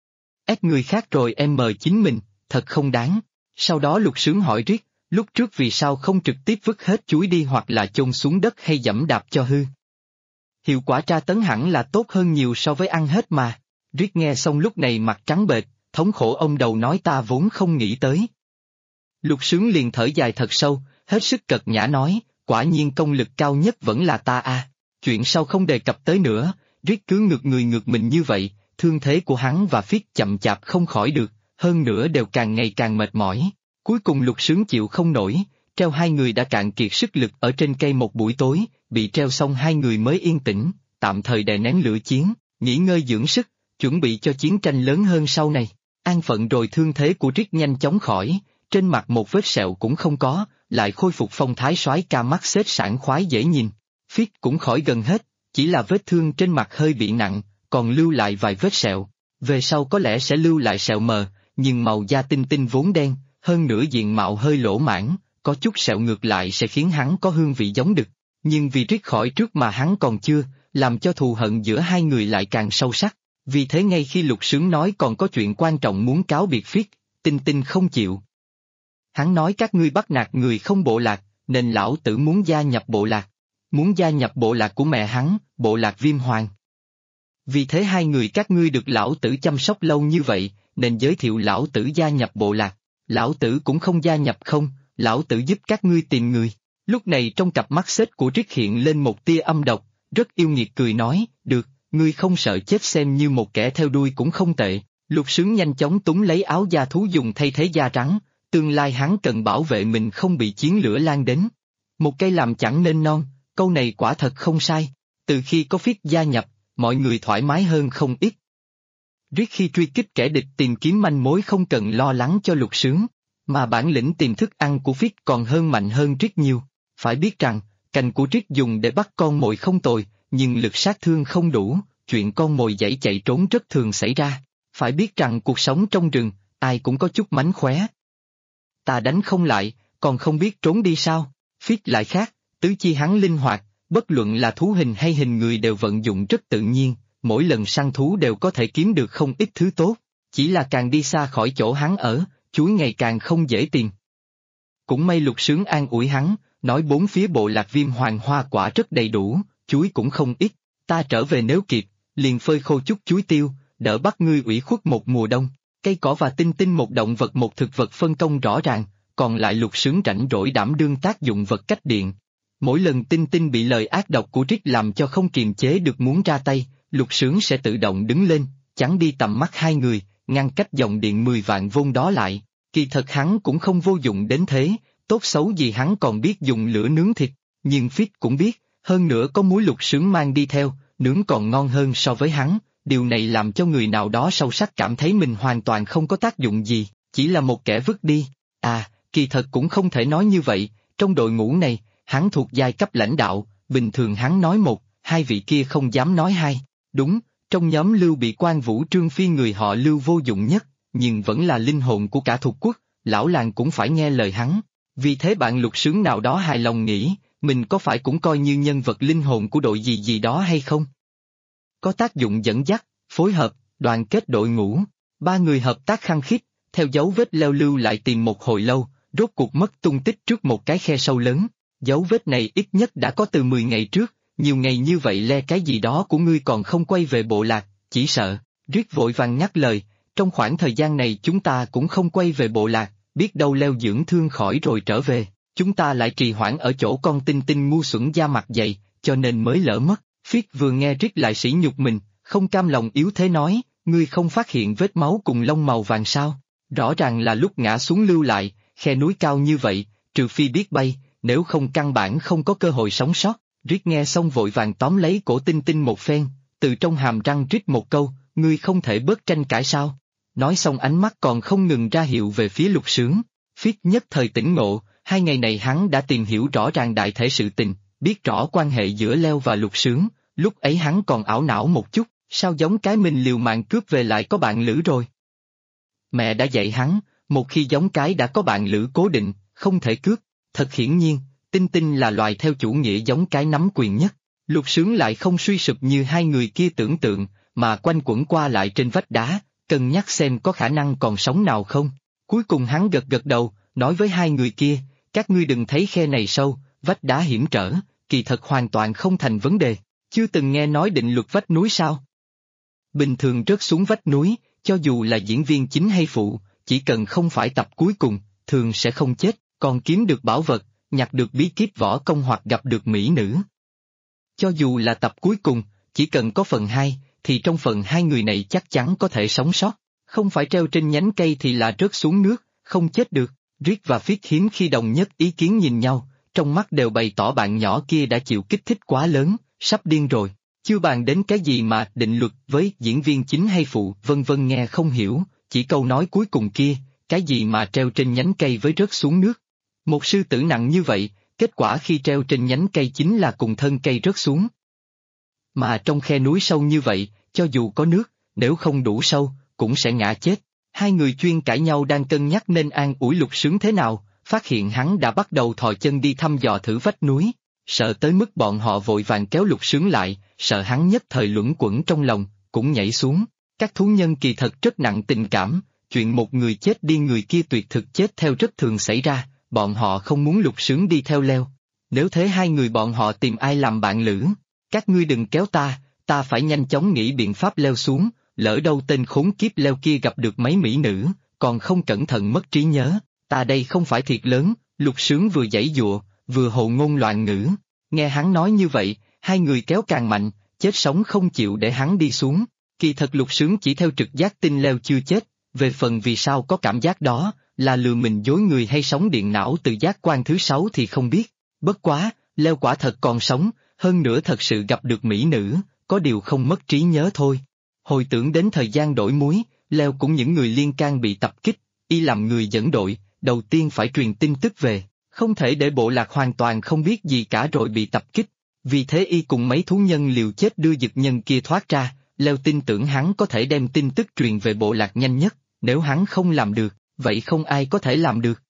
Ép người khác rồi em mời chính mình, thật không đáng. Sau đó Lục Sướng hỏi Rick, lúc trước vì sao không trực tiếp vứt hết chuối đi hoặc là chôn xuống đất hay giẫm đạp cho hư. Hiệu quả tra tấn hẳn là tốt hơn nhiều so với ăn hết mà. Rick nghe xong lúc này mặt trắng bệch, thống khổ ông đầu nói ta vốn không nghĩ tới. Lục Sướng liền thở dài thật sâu, hết sức cật nhã nói, quả nhiên công lực cao nhất vẫn là ta a. Chuyện sau không đề cập tới nữa, Rick cứ ngược người ngược mình như vậy, thương thế của hắn và Phiết chậm chạp không khỏi được, hơn nữa đều càng ngày càng mệt mỏi. Cuối cùng Lục Sướng chịu không nổi, treo hai người đã cạn kiệt sức lực ở trên cây một buổi tối, bị treo xong hai người mới yên tĩnh, tạm thời đè nén lửa chiến, nghỉ ngơi dưỡng sức, chuẩn bị cho chiến tranh lớn hơn sau này. An phận rồi thương thế của Rick nhanh chóng khỏi, trên mặt một vết sẹo cũng không có, lại khôi phục phong thái soái ca mắt xếp sảng khoái dễ nhìn. Phiết cũng khỏi gần hết, chỉ là vết thương trên mặt hơi bị nặng, còn lưu lại vài vết sẹo. Về sau có lẽ sẽ lưu lại sẹo mờ, nhưng màu da tinh tinh vốn đen, hơn nữa diện mạo hơi lỗ mãn, có chút sẹo ngược lại sẽ khiến hắn có hương vị giống đực. Nhưng vì Rick khỏi trước mà hắn còn chưa, làm cho thù hận giữa hai người lại càng sâu sắc. Vì thế ngay khi Lục Sướng nói còn có chuyện quan trọng muốn cáo biệt Phiết, tinh tinh không chịu. Hắn nói các ngươi bắt nạt người không bộ lạc, nên lão tử muốn gia nhập bộ lạc. Muốn gia nhập bộ lạc của mẹ hắn, bộ lạc Viêm Hoàng. Vì thế hai người các ngươi được lão tử chăm sóc lâu như vậy, nên giới thiệu lão tử gia nhập bộ lạc. Lão tử cũng không gia nhập không, lão tử giúp các ngươi tìm người. Lúc này trong cặp mắt xếch của Rick hiện lên một tia âm độc, rất yêu nghiệt cười nói, được, ngươi không sợ chết xem như một kẻ theo đuôi cũng không tệ. Lục Sướng nhanh chóng túm lấy áo da thú dùng thay thế da trắng, tương lai hắn cần bảo vệ mình không bị chiến lửa lan đến. Một cây làm chẳng nên non, câu này quả thật không sai. Từ khi có Phiết gia nhập, mọi người thoải mái hơn không ít. Rick khi truy kích kẻ địch tìm kiếm manh mối không cần lo lắng cho Lục Sướng, mà bản lĩnh tìm thức ăn của Phiết còn mạnh hơn Rick nhiều. Phải biết rằng, cành của Rick dùng để bắt con mồi không tồi, nhưng lực sát thương không đủ, chuyện con mồi giãy chạy trốn rất thường xảy ra. Phải biết rằng cuộc sống trong rừng, ai cũng có chút mánh khóe. Ta đánh không lại, còn không biết trốn đi sao? Phiết lại khác, tứ chi hắn linh hoạt, bất luận là thú hình hay hình người đều vận dụng rất tự nhiên, mỗi lần săn thú đều có thể kiếm được không ít thứ tốt, chỉ là càng đi xa khỏi chỗ hắn ở, chuối ngày càng không dễ tìm. Cũng may Lục Sướng an ủi hắn, nói bốn phía bộ lạc Viêm Hoàng hoa quả rất đầy đủ, chuối cũng không ít, ta trở về nếu kịp, liền phơi khô chút chuối tiêu, đỡ bắt ngươi ủy khuất một mùa đông. Cây cỏ và Tinh Tinh một động vật một thực vật phân công rõ ràng, còn lại Lục Sướng rảnh rỗi đảm đương tác dụng vật cách điện. Mỗi lần Tinh Tinh bị lời ác độc của Rick làm cho không kiềm chế được muốn ra tay, Lục Sướng sẽ tự động đứng lên, chắn đi tầm mắt hai người, ngăn cách dòng điện 10 vạn vôn đó lại. Kỳ thật hắn cũng không vô dụng đến thế, tốt xấu gì hắn còn biết dùng lửa nướng thịt, nhưng Phiết cũng biết, hơn nữa có muối Lục Sướng mang đi theo, nướng còn ngon hơn so với hắn. Điều này làm cho người nào đó sâu sắc cảm thấy mình hoàn toàn không có tác dụng gì, chỉ là một kẻ vứt đi. À, kỳ thật cũng không thể nói như vậy, trong đội ngũ này, hắn thuộc giai cấp lãnh đạo, bình thường hắn nói một, hai vị kia không dám nói hai. Đúng, trong nhóm Lưu bị Quan Vũ Trương Phi người họ Lưu vô dụng nhất, nhưng vẫn là linh hồn của cả thuộc quốc, lão làng cũng phải nghe lời hắn. Vì thế bạn Lục Sướng nào đó hài lòng nghĩ, mình có phải cũng coi như nhân vật linh hồn của đội gì gì đó hay không? Có tác dụng dẫn dắt, phối hợp, đoàn kết đội ngũ. Ba người hợp tác khăng khít, theo dấu vết leo lưu lại tìm một hồi lâu, rốt cuộc mất tung tích trước một cái khe sâu lớn. Dấu vết này ít nhất đã có từ 10 ngày trước, nhiều ngày như vậy le cái gì đó của ngươi còn không quay về bộ lạc, chỉ sợ. Rick vội vàng nhắc lời, trong khoảng thời gian này chúng ta cũng không quay về bộ lạc, biết đâu leo dưỡng thương khỏi rồi trở về, chúng ta lại trì hoãn ở chỗ con Tinh Tinh ngu xuẩn da mặt dày, cho nên mới lỡ mất. Phiết vừa nghe Rick lại sỉ nhục mình, không cam lòng yếu thế nói, ngươi không phát hiện vết máu cùng lông màu vàng sao? Rõ ràng là lúc ngã xuống lưu lại, khe núi cao như vậy, trừ phi biết bay, nếu không căn bản không có cơ hội sống sót. Rick nghe xong vội vàng tóm lấy cổ Tinh Tinh một phen, từ trong hàm răng rít một câu, ngươi không thể bớt tranh cãi sao? Nói xong ánh mắt còn không ngừng ra hiệu về phía Lục Sướng. Phiết nhất thời tỉnh ngộ, 2 ngày này hắn đã tìm hiểu rõ ràng đại thể sự tình, biết rõ quan hệ giữa Leo và Lục Sướng, lúc ấy hắn còn ảo não một chút, sao giống cái mình liều mạng cướp về lại có bạn lữ rồi. Mẹ đã dạy hắn, một khi giống cái đã có bạn lữ cố định, không thể cướp, thật hiển nhiên, Tinh Tinh là loài theo chủ nghĩa giống cái nắm quyền nhất. Lục Sướng lại không suy sụp như hai người kia tưởng tượng, mà quanh quẩn qua lại trên vách đá, cân nhắc xem có khả năng còn sống nào không. Cuối cùng hắn gật gật đầu, nói với hai người kia, các ngươi đừng thấy khe này sâu, vách đá hiểm trở, kỳ thật hoàn toàn không thành vấn đề. Chưa từng nghe nói định luật vách núi sao? Bình thường rớt xuống vách núi, cho dù là diễn viên chính hay phụ, chỉ cần không phải tập cuối cùng, thường sẽ không chết, còn kiếm được bảo vật, nhặt được bí kíp võ công hoặc gặp được mỹ nữ. Cho dù là tập cuối cùng, chỉ cần có phần 2, thì trong phần 2 người này chắc chắn có thể sống sót, không phải treo trên nhánh cây thì là rớt xuống nước, không chết được. Rick và Phiết hiếm khi đồng nhất ý kiến nhìn nhau, trong mắt đều bày tỏ bạn nhỏ kia đã chịu kích thích quá lớn, sắp điên rồi. Chưa bàn đến cái gì mà định luật với diễn viên chính hay phụ vân vân nghe không hiểu, chỉ câu nói cuối cùng kia, cái gì mà treo trên nhánh cây với rớt xuống nước. Một sư tử nặng như vậy, kết quả khi treo trên nhánh cây chính là cùng thân cây rớt xuống. Mà trong khe núi sâu như vậy, cho dù có nước, nếu không đủ sâu, cũng sẽ ngã chết. Hai người chuyên cãi nhau đang cân nhắc nên an ủi Lục Sướng thế nào, phát hiện hắn đã bắt đầu thò chân đi thăm dò thử vách núi. Sợ tới mức bọn họ vội vàng kéo Lục Sướng lại, sợ hắn nhất thời luẩn quẩn trong lòng, cũng nhảy xuống. Các thú nhân kỳ thật rất nặng tình cảm, chuyện một người chết đi người kia tuyệt thực chết theo rất thường xảy ra, bọn họ không muốn Lục Sướng đi theo leo. Nếu thế hai người bọn họ tìm ai làm bạn lữ? Các ngươi đừng kéo ta phải nhanh chóng nghĩ biện pháp leo xuống, lỡ đâu tên khốn kiếp leo kia gặp được mấy mỹ nữ, còn không cẩn thận mất trí nhớ, ta đây không phải thiệt lớn. Lục Sướng vừa giãy giụa, vừa hồ ngôn loạn ngữ. Nghe hắn nói như vậy, hai người kéo càng mạnh, chết sống không chịu để hắn đi xuống. Kỳ thật Lục Sướng chỉ theo trực giác tin Leo chưa chết, về phần vì sao có cảm giác đó, là lừa mình dối người hay sống điện não từ giác quan thứ 6 thì không biết. Bất quá, Leo quả thật còn sống, hơn nữa thật sự gặp được mỹ nữ, có điều không mất trí nhớ thôi. Hồi tưởng đến thời gian đổi múi, Leo cũng những người liên can bị tập kích, y làm người dẫn đội, đầu tiên phải truyền tin tức về, không thể để bộ lạc hoàn toàn không biết gì cả rồi bị tập kích. Vì thế y cùng mấy thú nhân liều chết đưa dực nhân kia thoát ra, Leo tin tưởng hắn có thể đem tin tức truyền về bộ lạc nhanh nhất, nếu hắn không làm được, vậy không ai có thể làm được.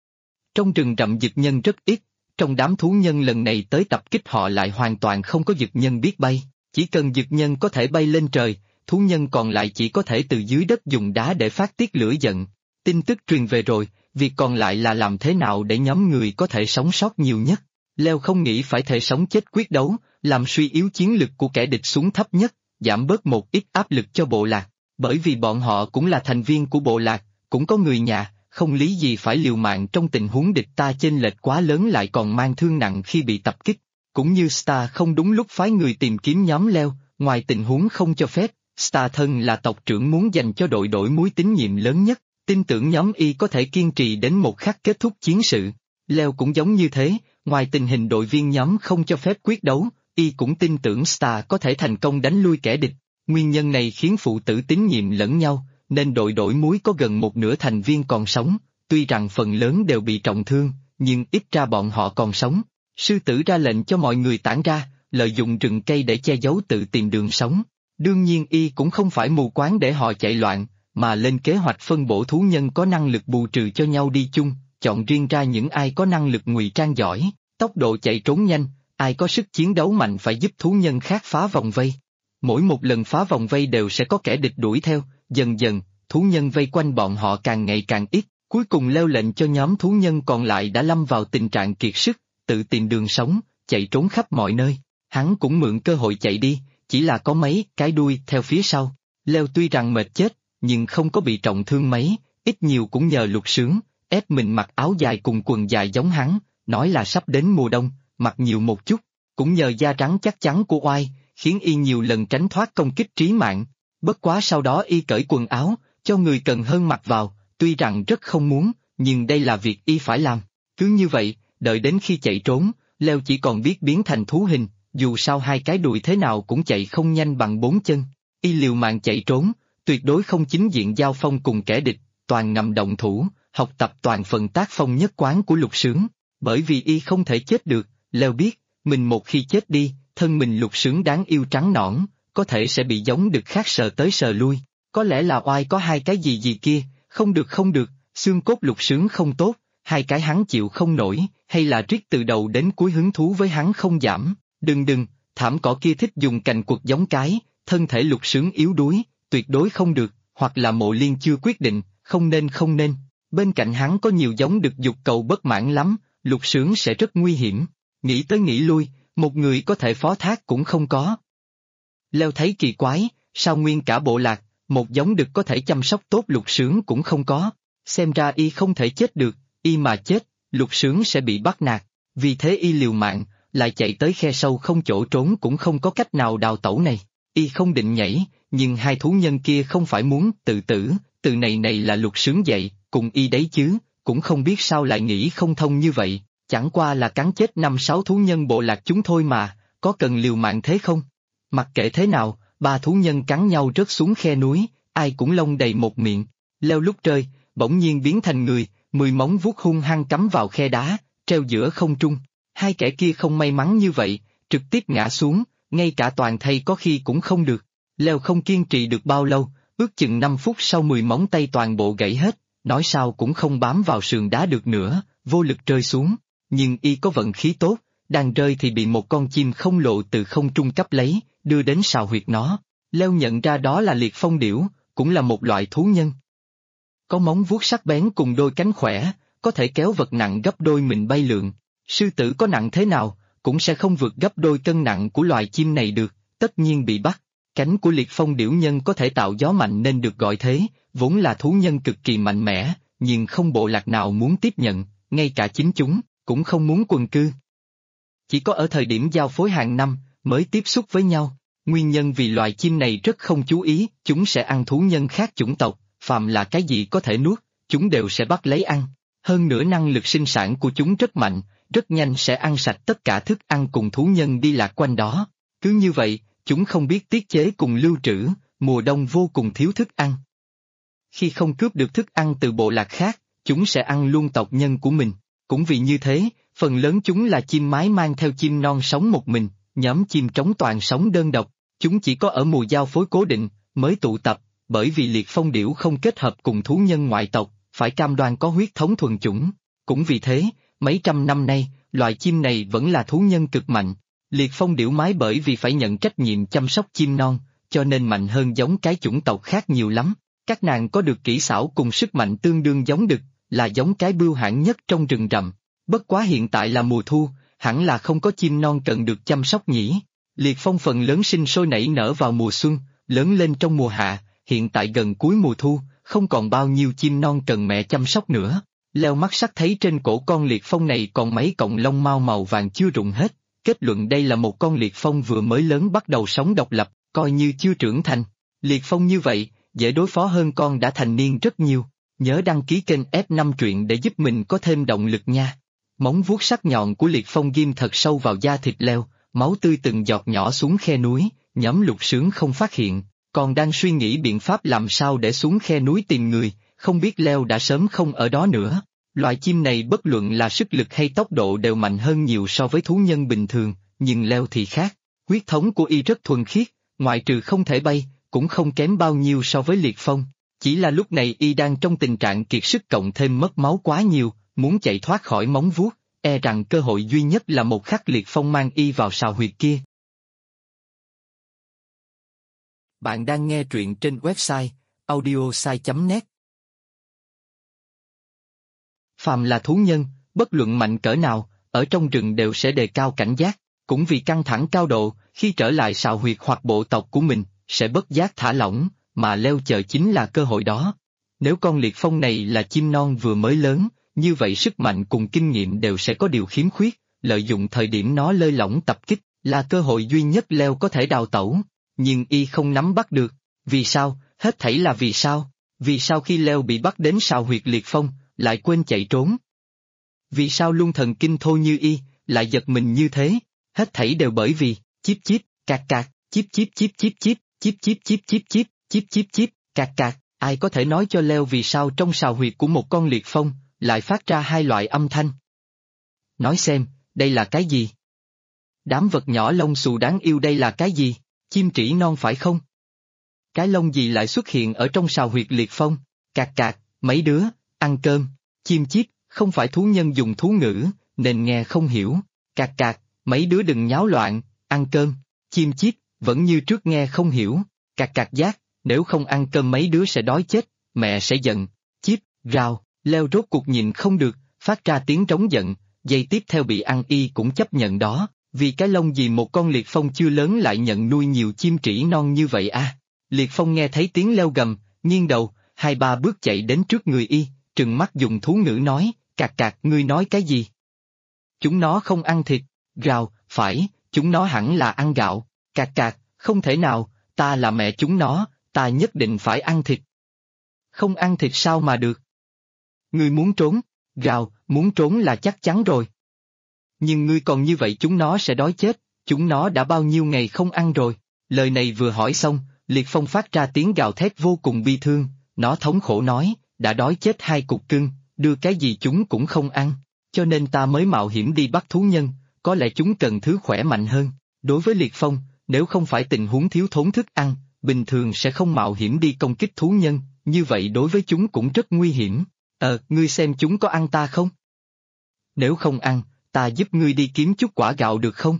Trong rừng rậm dực nhân rất ít, trong đám thú nhân lần này tới tập kích họ lại hoàn toàn không có dực nhân biết bay, chỉ cần dực nhân có thể bay lên trời, thú nhân còn lại chỉ có thể từ dưới đất dùng đá để phát tiết lửa giận. Tin tức truyền về rồi, việc còn lại là làm thế nào để nhóm người có thể sống sót nhiều nhất. Leo không nghĩ phải thể sống chết quyết đấu, làm suy yếu chiến lực của kẻ địch xuống thấp nhất, giảm bớt một ít áp lực cho bộ lạc, bởi vì bọn họ cũng là thành viên của bộ lạc, cũng có người nhà, không lý gì phải liều mạng trong tình huống địch ta chênh lệch quá lớn lại còn mang thương nặng khi bị tập kích. Cũng như Star không đúng lúc phái người tìm kiếm nhóm Leo, ngoài tình huống không cho phép, Star thân là tộc trưởng muốn dành cho đội đổi múi tín nhiệm lớn nhất, tin tưởng nhóm y có thể kiên trì đến một khắc kết thúc chiến sự. Leo cũng giống như thế, ngoài tình hình đội viên nhóm không cho phép quyết đấu, y cũng tin tưởng Star có thể thành công đánh lui kẻ địch. Nguyên nhân này khiến phụ tử tín nhiệm lẫn nhau, nên đội đổi múi có gần một nửa thành viên còn sống, tuy rằng phần lớn đều bị trọng thương, nhưng ít ra bọn họ còn sống. Sư tử ra lệnh cho mọi người tản ra, lợi dụng rừng cây để che giấu tự tìm đường sống. Đương nhiên y cũng không phải mù quáng để họ chạy loạn, mà lên kế hoạch phân bổ thú nhân có năng lực bù trừ cho nhau đi chung, chọn riêng ra những ai có năng lực ngụy trang giỏi, tốc độ chạy trốn nhanh, ai có sức chiến đấu mạnh phải giúp thú nhân khác phá vòng vây. Mỗi một lần phá vòng vây đều sẽ có kẻ địch đuổi theo, dần dần, thú nhân vây quanh bọn họ càng ngày càng ít, cuối cùng Leo lệnh cho nhóm thú nhân còn lại đã lâm vào tình trạng kiệt sức, tự tìm đường sống, chạy trốn khắp mọi nơi. Hắn cũng mượn cơ hội chạy đi, chỉ là có mấy cái đuôi theo phía sau. Leo tuy rằng mệt chết, nhưng không có bị trọng thương mấy, ít nhiều cũng nhờ Lục Sướng, ép mình mặc áo dài cùng quần dài giống hắn, nói là sắp đến mùa đông, mặc nhiều một chút, cũng nhờ da trắng chắc chắn của oai, khiến y nhiều lần tránh thoát công kích trí mạng. Bất quá sau đó y cởi quần áo, cho người cần hơn mặc vào, tuy rằng rất không muốn, nhưng đây là việc y phải làm. Cứ như vậy, đợi đến khi chạy trốn, Leo chỉ còn biết biến thành thú hình, dù sao hai cái đùi thế nào cũng chạy không nhanh bằng bốn chân. Y liều mạng chạy trốn, tuyệt đối không chính diện giao phong cùng kẻ địch, toàn ngầm động thủ, học tập toàn phần tác phong nhất quán của Lục Sướng. Bởi vì y không thể chết được, Leo biết, mình một khi chết đi, thân mình Lục Sướng đáng yêu trắng nõn, có thể sẽ bị giống đực khác sờ tới sờ lui. Có lẽ là oai có hai cái gì gì kia, không được, xương cốt Lục Sướng không tốt, hai cái hắn chịu không nổi, hay là riết từ đầu đến cuối hứng thú với hắn không giảm. Đừng, thảm cỏ kia thích dùng cành quật giống cái, thân thể Lục Sướng yếu đuối, tuyệt đối không được, hoặc là Mộ Liên chưa quyết định, không nên. Bên cạnh hắn có nhiều giống đực dục cầu bất mãn lắm, Lục Sướng sẽ rất nguy hiểm. Nghĩ tới nghĩ lui, một người có thể phó thác cũng không có. Leo thấy kỳ quái, sao nguyên cả bộ lạc, một giống đực có thể chăm sóc tốt Lục Sướng cũng không có. Xem ra y không thể chết được, y mà chết, Lục Sướng sẽ bị bắt nạt. Vì thế y liều mạng, lại chạy tới khe sâu không chỗ trốn cũng không có cách nào đào tẩu này. Y không định nhảy, nhưng hai thú nhân kia không phải muốn tự tử, từ này là Lục Sướng dạy, cùng y đấy chứ, cũng không biết sao lại nghĩ không thông như vậy, chẳng qua là cắn chết 5-6 thú nhân bộ lạc chúng thôi mà, có cần liều mạng thế không? Mặc kệ thế nào, ba thú nhân cắn nhau rớt xuống khe núi, ai cũng lông đầy một miệng. Leo lúc rơi, bỗng nhiên biến thành người, 10 móng vuốt hung hăng cắm vào khe đá, treo giữa không trung. Hai kẻ kia không may mắn như vậy, trực tiếp ngã xuống, ngay cả toàn thây có khi cũng không được. Leo không kiên trì được bao lâu, ước chừng 5 phút sau 10 móng tay toàn bộ gãy hết, nói sao cũng không bám vào sườn đá được nữa, vô lực rơi xuống. Nhưng y có vận khí tốt, đang rơi thì bị một con chim không lộ từ không trung cấp lấy, đưa đến sào huyệt nó. Leo nhận ra đó là liệt phong điểu, cũng là một loại thú nhân. Có móng vuốt sắc bén cùng đôi cánh khỏe, có thể kéo vật nặng gấp đôi mình bay lượn. Sư tử có nặng thế nào, cũng sẽ không vượt gấp đôi cân nặng của loài chim này được, tất nhiên bị bắt. Cánh của liệt phong điểu nhân có thể tạo gió mạnh nên được gọi thế, vốn là thú nhân cực kỳ mạnh mẽ, nhưng không bộ lạc nào muốn tiếp nhận, ngay cả chính chúng, cũng không muốn quần cư. Chỉ có ở thời điểm giao phối hàng năm, mới tiếp xúc với nhau. Nguyên nhân vì loài chim này rất không chú ý, chúng sẽ ăn thú nhân khác chủng tộc, phàm là cái gì có thể nuốt, chúng đều sẽ bắt lấy ăn. Hơn nữa năng lực sinh sản của chúng rất mạnh, rất nhanh sẽ ăn sạch tất cả thức ăn cùng thú nhân đi lạc quanh đó. Cứ như vậy, chúng không biết tiết chế cùng lưu trữ, mùa đông vô cùng thiếu thức ăn. Khi không cướp được thức ăn từ bộ lạc khác, chúng sẽ ăn luôn tộc nhân của mình. Cũng vì như thế, phần lớn chúng là chim mái mang theo chim non sống một mình, nhóm chim trống toàn sống đơn độc. Chúng chỉ có ở mùa giao phối cố định, mới tụ tập, bởi vì liệt phong điểu không kết hợp cùng thú nhân ngoại tộc, phải cam đoan có huyết thống thuần chủng. Cũng vì thế, mấy trăm năm nay, loài chim này vẫn là thú nhân cực mạnh. Liệt phong điểu mái bởi vì phải nhận trách nhiệm chăm sóc chim non, cho nên mạnh hơn giống cái chủng tộc khác nhiều lắm. Các nàng có được kỹ xảo cùng sức mạnh tương đương giống đực, là giống cái bưu hãn nhất trong rừng rậm. Bất quá hiện tại là mùa thu, hẳn là không có chim non cần được chăm sóc nhỉ. Liệt phong phần lớn sinh sôi nảy nở vào mùa xuân, lớn lên trong mùa hạ, hiện tại gần cuối mùa thu, không còn bao nhiêu chim non cần mẹ chăm sóc nữa. Leo mắt sắc thấy trên cổ con liệt phong này còn mấy cọng lông mao màu vàng chưa rụng hết, kết luận đây là một con liệt phong vừa mới lớn bắt đầu sống độc lập, coi như chưa trưởng thành. Liệt phong như vậy, dễ đối phó hơn con đã thành niên rất nhiều. Nhớ đăng ký kênh F5 truyện để giúp mình có thêm động lực nha. Móng vuốt sắc nhọn của liệt phong ghim thật sâu vào da thịt leo, máu tươi từng giọt nhỏ xuống khe núi, nhóm Lục Sướng không phát hiện, còn đang suy nghĩ biện pháp làm sao để xuống khe núi tìm người, không biết leo đã sớm không ở đó nữa. Loại chim này bất luận là sức lực hay tốc độ đều mạnh hơn nhiều so với thú nhân bình thường, nhưng leo thì khác, huyết thống của y rất thuần khiết, ngoại trừ không thể bay, cũng không kém bao nhiêu so với liệt phong. Chỉ là lúc này y đang trong tình trạng kiệt sức cộng thêm mất máu quá nhiều, muốn chạy thoát khỏi móng vuốt, e rằng cơ hội duy nhất là một khắc liệt phong mang y vào sào huyệt kia. Bạn đang nghe truyện trên website audiosai.net. Phàm là thú nhân, bất luận mạnh cỡ nào, ở trong rừng đều sẽ đề cao cảnh giác, cũng vì căng thẳng cao độ, khi trở lại sào huyệt hoặc bộ tộc của mình, sẽ bất giác thả lỏng, mà leo chờ chính là cơ hội đó. Nếu con liệt phong này là chim non vừa mới lớn, như vậy sức mạnh cùng kinh nghiệm đều sẽ có điều khiếm khuyết, lợi dụng thời điểm nó lơi lỏng tập kích, là cơ hội duy nhất leo có thể đào tẩu. Nhưng y không nắm bắt được. Vì sao? Hết thảy là vì sao? Vì sao khi leo bị bắt đến sào huyệt liệt phong, lại quên chạy trốn? Vì sao luôn thần kinh thô như y, lại giật mình như thế? Hết thảy đều bởi vì, chíp chíp, cạc cạc, chíp chíp chíp chíp chíp, chíp chíp chíp chíp chíp, chíp chíp chíp, cạc cạc. Ai có thể nói cho leo vì sao trong sào huyệt của một con liệt phong, lại phát ra hai loại âm thanh? Nói xem, đây là cái gì? Đám vật nhỏ lông xù đáng yêu đây là cái gì? Chim trĩ non phải không? Cái lông gì lại xuất hiện ở trong sào huyệt liệt phong? Cạc cạc, mấy đứa, ăn cơm. Chim chíp, không phải thú nhân dùng thú ngữ, nên nghe không hiểu. Cạc cạc, mấy đứa đừng nháo loạn, ăn cơm. Chim chíp, vẫn như trước nghe không hiểu. Cạc cạc giác, nếu không ăn cơm mấy đứa sẽ đói chết, mẹ sẽ giận. Chíp, rào, leo rốt cuộc nhìn không được, phát ra tiếng trống giận, giây tiếp theo bị ăn y cũng chấp nhận đó. Vì cái lông gì một con liệt phong chưa lớn lại nhận nuôi nhiều chim trĩ non như vậy à? Liệt phong nghe thấy tiếng leo gầm, nghiêng đầu, 2-3 bước chạy đến trước người y, trừng mắt dùng thú ngữ nói, cạc cạc ngươi nói cái gì? Chúng nó không ăn thịt, rào, phải, chúng nó hẳn là ăn gạo, cạc cạc, không thể nào, ta là mẹ chúng nó, ta nhất định phải ăn thịt. Không ăn thịt sao mà được? Ngươi muốn trốn, rào, muốn trốn là chắc chắn rồi. Nhưng ngươi còn như vậy chúng nó sẽ đói chết, chúng nó đã bao nhiêu ngày không ăn rồi. Lời này vừa hỏi xong, liệt phong phát ra tiếng gào thét vô cùng bi thương, nó thống khổ nói, đã đói chết 2 cục cưng, đưa cái gì chúng cũng không ăn, cho nên ta mới mạo hiểm đi bắt thú nhân, có lẽ chúng cần thứ khỏe mạnh hơn. Đối với liệt phong, nếu không phải tình huống thiếu thốn thức ăn, bình thường sẽ không mạo hiểm đi công kích thú nhân, như vậy đối với chúng cũng rất nguy hiểm. Ngươi xem chúng có ăn ta không? Nếu không ăn, ta giúp ngươi đi kiếm chút quả gạo được không?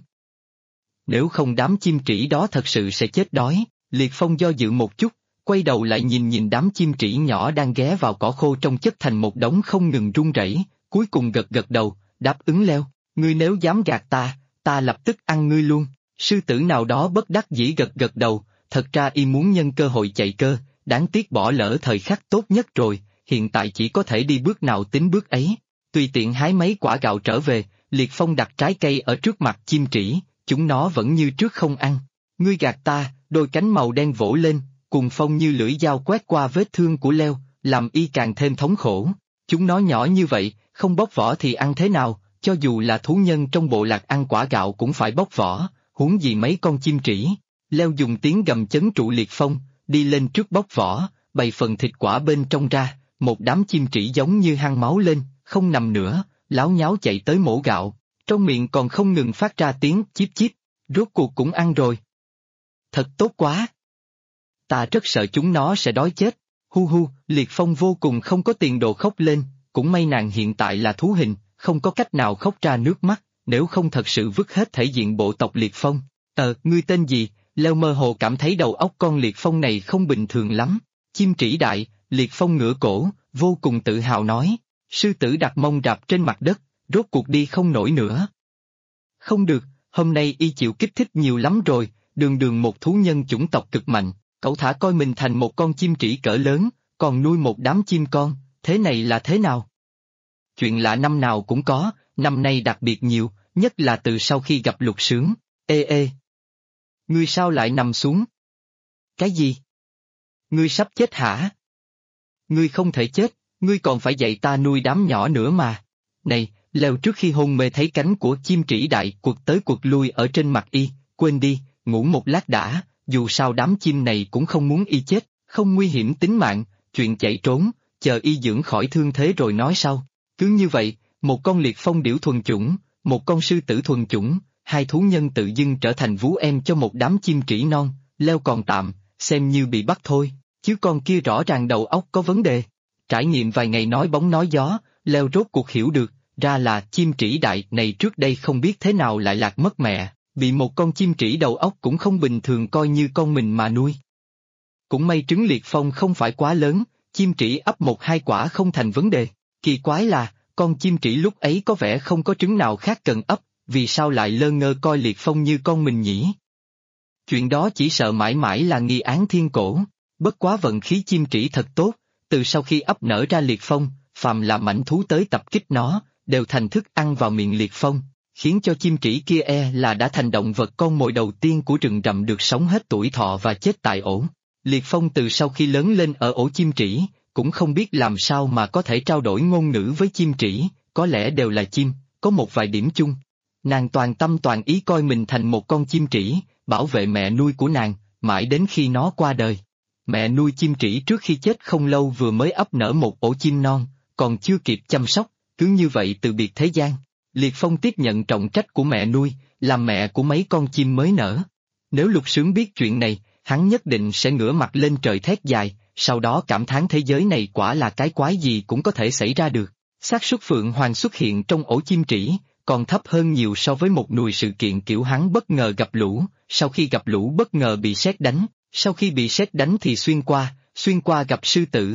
Nếu không đám chim trĩ đó thật sự sẽ chết đói. Liệt phong do dự một chút, quay đầu lại nhìn đám chim trĩ nhỏ đang ghé vào cỏ khô trông chất thành một đống không ngừng run rẩy, cuối cùng gật gật đầu, đáp ứng leo, ngươi nếu dám gạt ta lập tức ăn ngươi luôn. Sư tử nào đó bất đắc dĩ gật gật đầu, thật ra y muốn nhân cơ hội chạy cơ, đáng tiếc bỏ lỡ thời khắc tốt nhất rồi, hiện tại chỉ có thể đi bước nào tính bước ấy. Tùy tiện hái mấy quả gạo trở về, Liệt Phong đặt trái cây ở trước mặt chim trĩ, chúng nó vẫn như trước không ăn. Ngươi gạt ta, đôi cánh màu đen vỗ lên, cuồng phong như lưỡi dao quét qua vết thương của leo, làm y càng thêm thống khổ. Chúng nó nhỏ như vậy, không bóc vỏ thì ăn thế nào, cho dù là thú nhân trong bộ lạc ăn quả gạo cũng phải bóc vỏ, huống gì mấy con chim trĩ. Leo dùng tiếng gầm chấn trụ Liệt Phong, đi lên trước bóc vỏ, bày phần thịt quả bên trong ra, một đám chim trĩ giống như hăng máu lên, không nằm nữa, láo nháo chạy tới mổ gạo, trong miệng còn không ngừng phát ra tiếng chíp chíp, rốt cuộc cũng ăn rồi. Thật tốt quá! Ta rất sợ chúng nó sẽ đói chết, hu hu, Liệt Phong vô cùng không có tiền đồ khóc lên, cũng may nàng hiện tại là thú hình, không có cách nào khóc ra nước mắt, nếu không thật sự vứt hết thể diện bộ tộc Liệt Phong. Ngươi tên gì? Leo mơ hồ cảm thấy đầu óc con Liệt Phong này không bình thường lắm. Chim trĩ đại, Liệt Phong ngửa cổ, vô cùng tự hào nói. Sư tử đặt mông rạp trên mặt đất, rốt cuộc đi không nổi nữa. Không được, hôm nay y chịu kích thích nhiều lắm rồi, đường đường một thú nhân chủng tộc cực mạnh, cậu thả coi mình thành một con chim trĩ cỡ lớn, còn nuôi một đám chim con, thế này là thế nào? Chuyện lạ năm nào cũng có, năm nay đặc biệt nhiều, nhất là từ sau khi gặp Lục Sướng. Ê! Ngươi sao lại nằm xuống? Cái gì? Ngươi sắp chết hả? Ngươi không thể chết, ngươi còn phải dạy ta nuôi đám nhỏ nữa mà. Này, Leo trước khi hôn mê thấy cánh của chim trĩ đại quật tới quật lui ở trên mặt y, quên đi, ngủ một lát đã, dù sao đám chim này cũng không muốn y chết, không nguy hiểm tính mạng, chuyện chạy trốn, chờ y dưỡng khỏi thương thế rồi nói sau. Cứ như vậy, một con Liệt Phong điểu thuần chủng, một con sư tử thuần chủng, hai thú nhân tự dưng trở thành vú em cho một đám chim trĩ non, Leo còn tạm, xem như bị bắt thôi, chứ con kia rõ ràng đầu óc có vấn đề. Trải nghiệm vài ngày nói bóng nói gió, Leo rốt cuộc hiểu được, ra là chim trĩ đại này trước đây không biết thế nào lại lạc mất mẹ, bị một con chim trĩ đầu óc cũng không bình thường coi như con mình mà nuôi. Cũng may trứng Liệt Phong không phải quá lớn, chim trĩ ấp một hai quả không thành vấn đề, kỳ quái là, con chim trĩ lúc ấy có vẻ không có trứng nào khác cần ấp, vì sao lại lơ ngơ coi Liệt Phong như con mình nhỉ? Chuyện đó chỉ sợ mãi mãi là nghi án thiên cổ, bất quá vận khí chim trĩ thật tốt, từ sau khi ấp nở ra Liệt Phong, phàm là mãnh thú tới tập kích nó, đều thành thức ăn vào miệng Liệt Phong, khiến cho chim trĩ kia là đã thành động vật con mồi đầu tiên của rừng rậm được sống hết tuổi thọ và chết tại ổ. Liệt Phong từ sau khi lớn lên ở ổ chim trĩ, cũng không biết làm sao mà có thể trao đổi ngôn ngữ với chim trĩ, có lẽ đều là chim, có một vài điểm chung. Nàng toàn tâm toàn ý coi mình thành một con chim trĩ, bảo vệ mẹ nuôi của nàng, mãi đến khi nó qua đời. Mẹ nuôi chim trĩ trước khi chết không lâu vừa mới ấp nở một ổ chim non, còn chưa kịp chăm sóc, cứ như vậy từ biệt thế gian. Liệt Phong tiếp nhận trọng trách của mẹ nuôi, làm mẹ của mấy con chim mới nở. Nếu Lục Sướng biết chuyện này, hắn nhất định sẽ ngửa mặt lên trời thét dài, sau đó cảm thán thế giới này quả là cái quái gì cũng có thể xảy ra được. Xác suất Phượng Hoàng xuất hiện trong ổ chim trĩ, còn thấp hơn nhiều so với một nùi sự kiện kiểu hắn bất ngờ gặp lũ, sau khi gặp lũ bất ngờ bị sét đánh, sau khi bị sét đánh thì xuyên qua gặp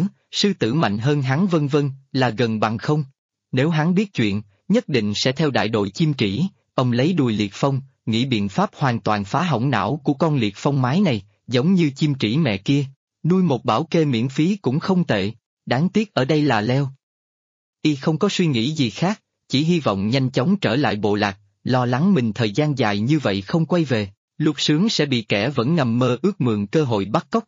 sư tử mạnh hơn hắn vân vân, là gần bằng không. Nếu hắn biết chuyện, nhất định sẽ theo đại đội chim trĩ, ông lấy đùi Liệt Phong, nghĩ biện pháp hoàn toàn phá hỏng não của con Liệt Phong mái này, giống như chim trĩ mẹ kia, nuôi một bảo kê miễn phí cũng không tệ, đáng tiếc ở đây là Leo. Y không có suy nghĩ gì khác, chỉ hy vọng nhanh chóng trở lại bộ lạc, lo lắng mình thời gian dài như vậy không quay về, Lục Sướng sẽ bị kẻ vẫn ngầm mơ ước mượn cơ hội bắt cóc.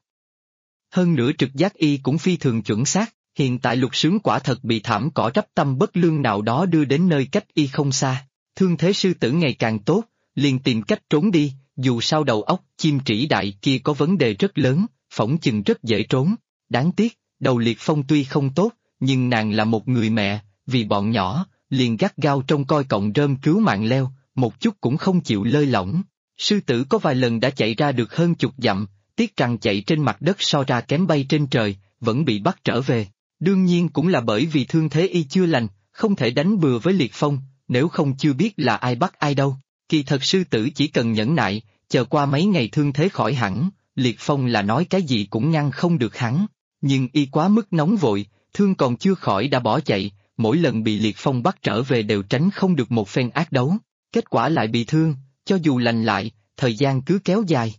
Hơn nữa trực giác Y cũng phi thường chuẩn xác, hiện tại Lục Sướng quả thật bị thảm cỏ rắp tâm bất lương nào đó đưa đến nơi cách Y không xa, thương thế sư tử ngày càng tốt, liền tìm cách trốn đi, dù sao đầu óc chim trĩ đại kia có vấn đề rất lớn, phỏng chừng rất dễ trốn, đáng tiếc, đầu Liệt Phong tuy không tốt, nhưng nàng là một người mẹ, vì bọn nhỏ, liền gắt gao trông coi cọng rơm cứu mạng Leo, một chút cũng không chịu lơi lỏng. Sư tử có vài lần đã chạy ra được hơn chục dặm, tiếc rằng chạy trên mặt đất so ra kém bay trên trời, vẫn bị bắt trở về. Đương nhiên cũng là bởi vì thương thế y chưa lành, không thể đánh bừa với Liệt Phong, nếu không chưa biết là ai bắt ai đâu. Kỳ thật sư tử chỉ cần nhẫn nại, chờ qua mấy ngày thương thế khỏi hẳn, Liệt Phong là nói cái gì cũng ngăn không được hắn. Nhưng y quá mức nóng vội, thương còn chưa khỏi đã bỏ chạy, mỗi lần bị Liệt Phong bắt trở về đều tránh không được một phen ác đấu. Kết quả lại bị thương, cho dù lành lại, thời gian cứ kéo dài.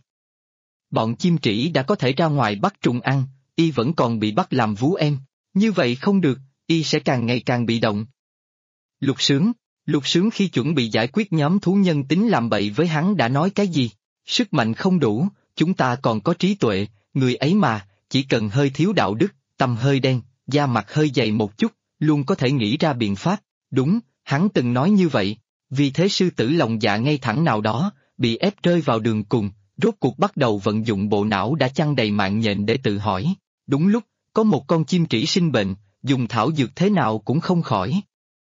Bọn chim trĩ đã có thể ra ngoài bắt trùng ăn, y vẫn còn bị bắt làm vú em. Như vậy không được, y sẽ càng ngày càng bị động. Lục Sướng khi chuẩn bị giải quyết nhóm thú nhân tính làm bậy với hắn đã nói cái gì? Sức mạnh không đủ, chúng ta còn có trí tuệ, người ấy mà, chỉ cần hơi thiếu đạo đức, tầm hơi đen, da mặt hơi dày một chút, luôn có thể nghĩ ra biện pháp. Đúng, hắn từng nói như vậy, vì thế sư tử lòng dạ ngay thẳng nào đó, bị ép rơi vào đường cùng, rốt cuộc bắt đầu vận dụng bộ não đã chăn đầy mạng nhện để tự hỏi. Đúng lúc, có một con chim trĩ sinh bệnh, dùng thảo dược thế nào cũng không khỏi.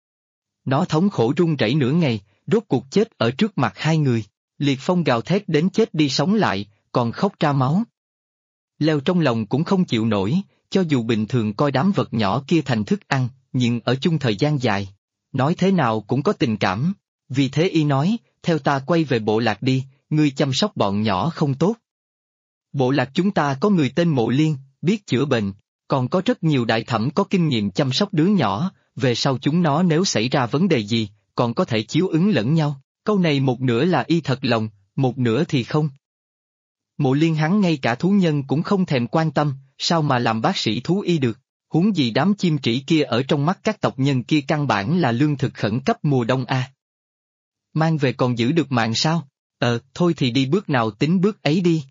Nó thống khổ run rẩy nửa ngày, rốt cuộc chết ở trước mặt hai người. Liệt Phong gào thét đến chết đi sống lại, còn khóc ra máu. Leo trong lòng cũng không chịu nổi, cho dù bình thường coi đám vật nhỏ kia thành thức ăn, nhưng ở chung thời gian dài, nói thế nào cũng có tình cảm. Vì thế y nói, theo ta quay về bộ lạc đi, ngươi chăm sóc bọn nhỏ không tốt. Bộ lạc chúng ta có người tên Mộ Liên, biết chữa bệnh, còn có rất nhiều đại thẩm có kinh nghiệm chăm sóc đứa nhỏ, về sau chúng nó nếu xảy ra vấn đề gì, còn có thể chiếu ứng lẫn nhau. Câu này một nửa là y thật lòng, một nửa thì không. Mộ Liên hắn ngay cả thú nhân cũng không thèm quan tâm, sao mà làm bác sĩ thú y được, huống gì đám chim trĩ kia ở trong mắt các tộc nhân kia căn bản là lương thực khẩn cấp mùa đông a. Mang về còn giữ được mạng sao? Thôi thì đi bước nào tính bước ấy đi.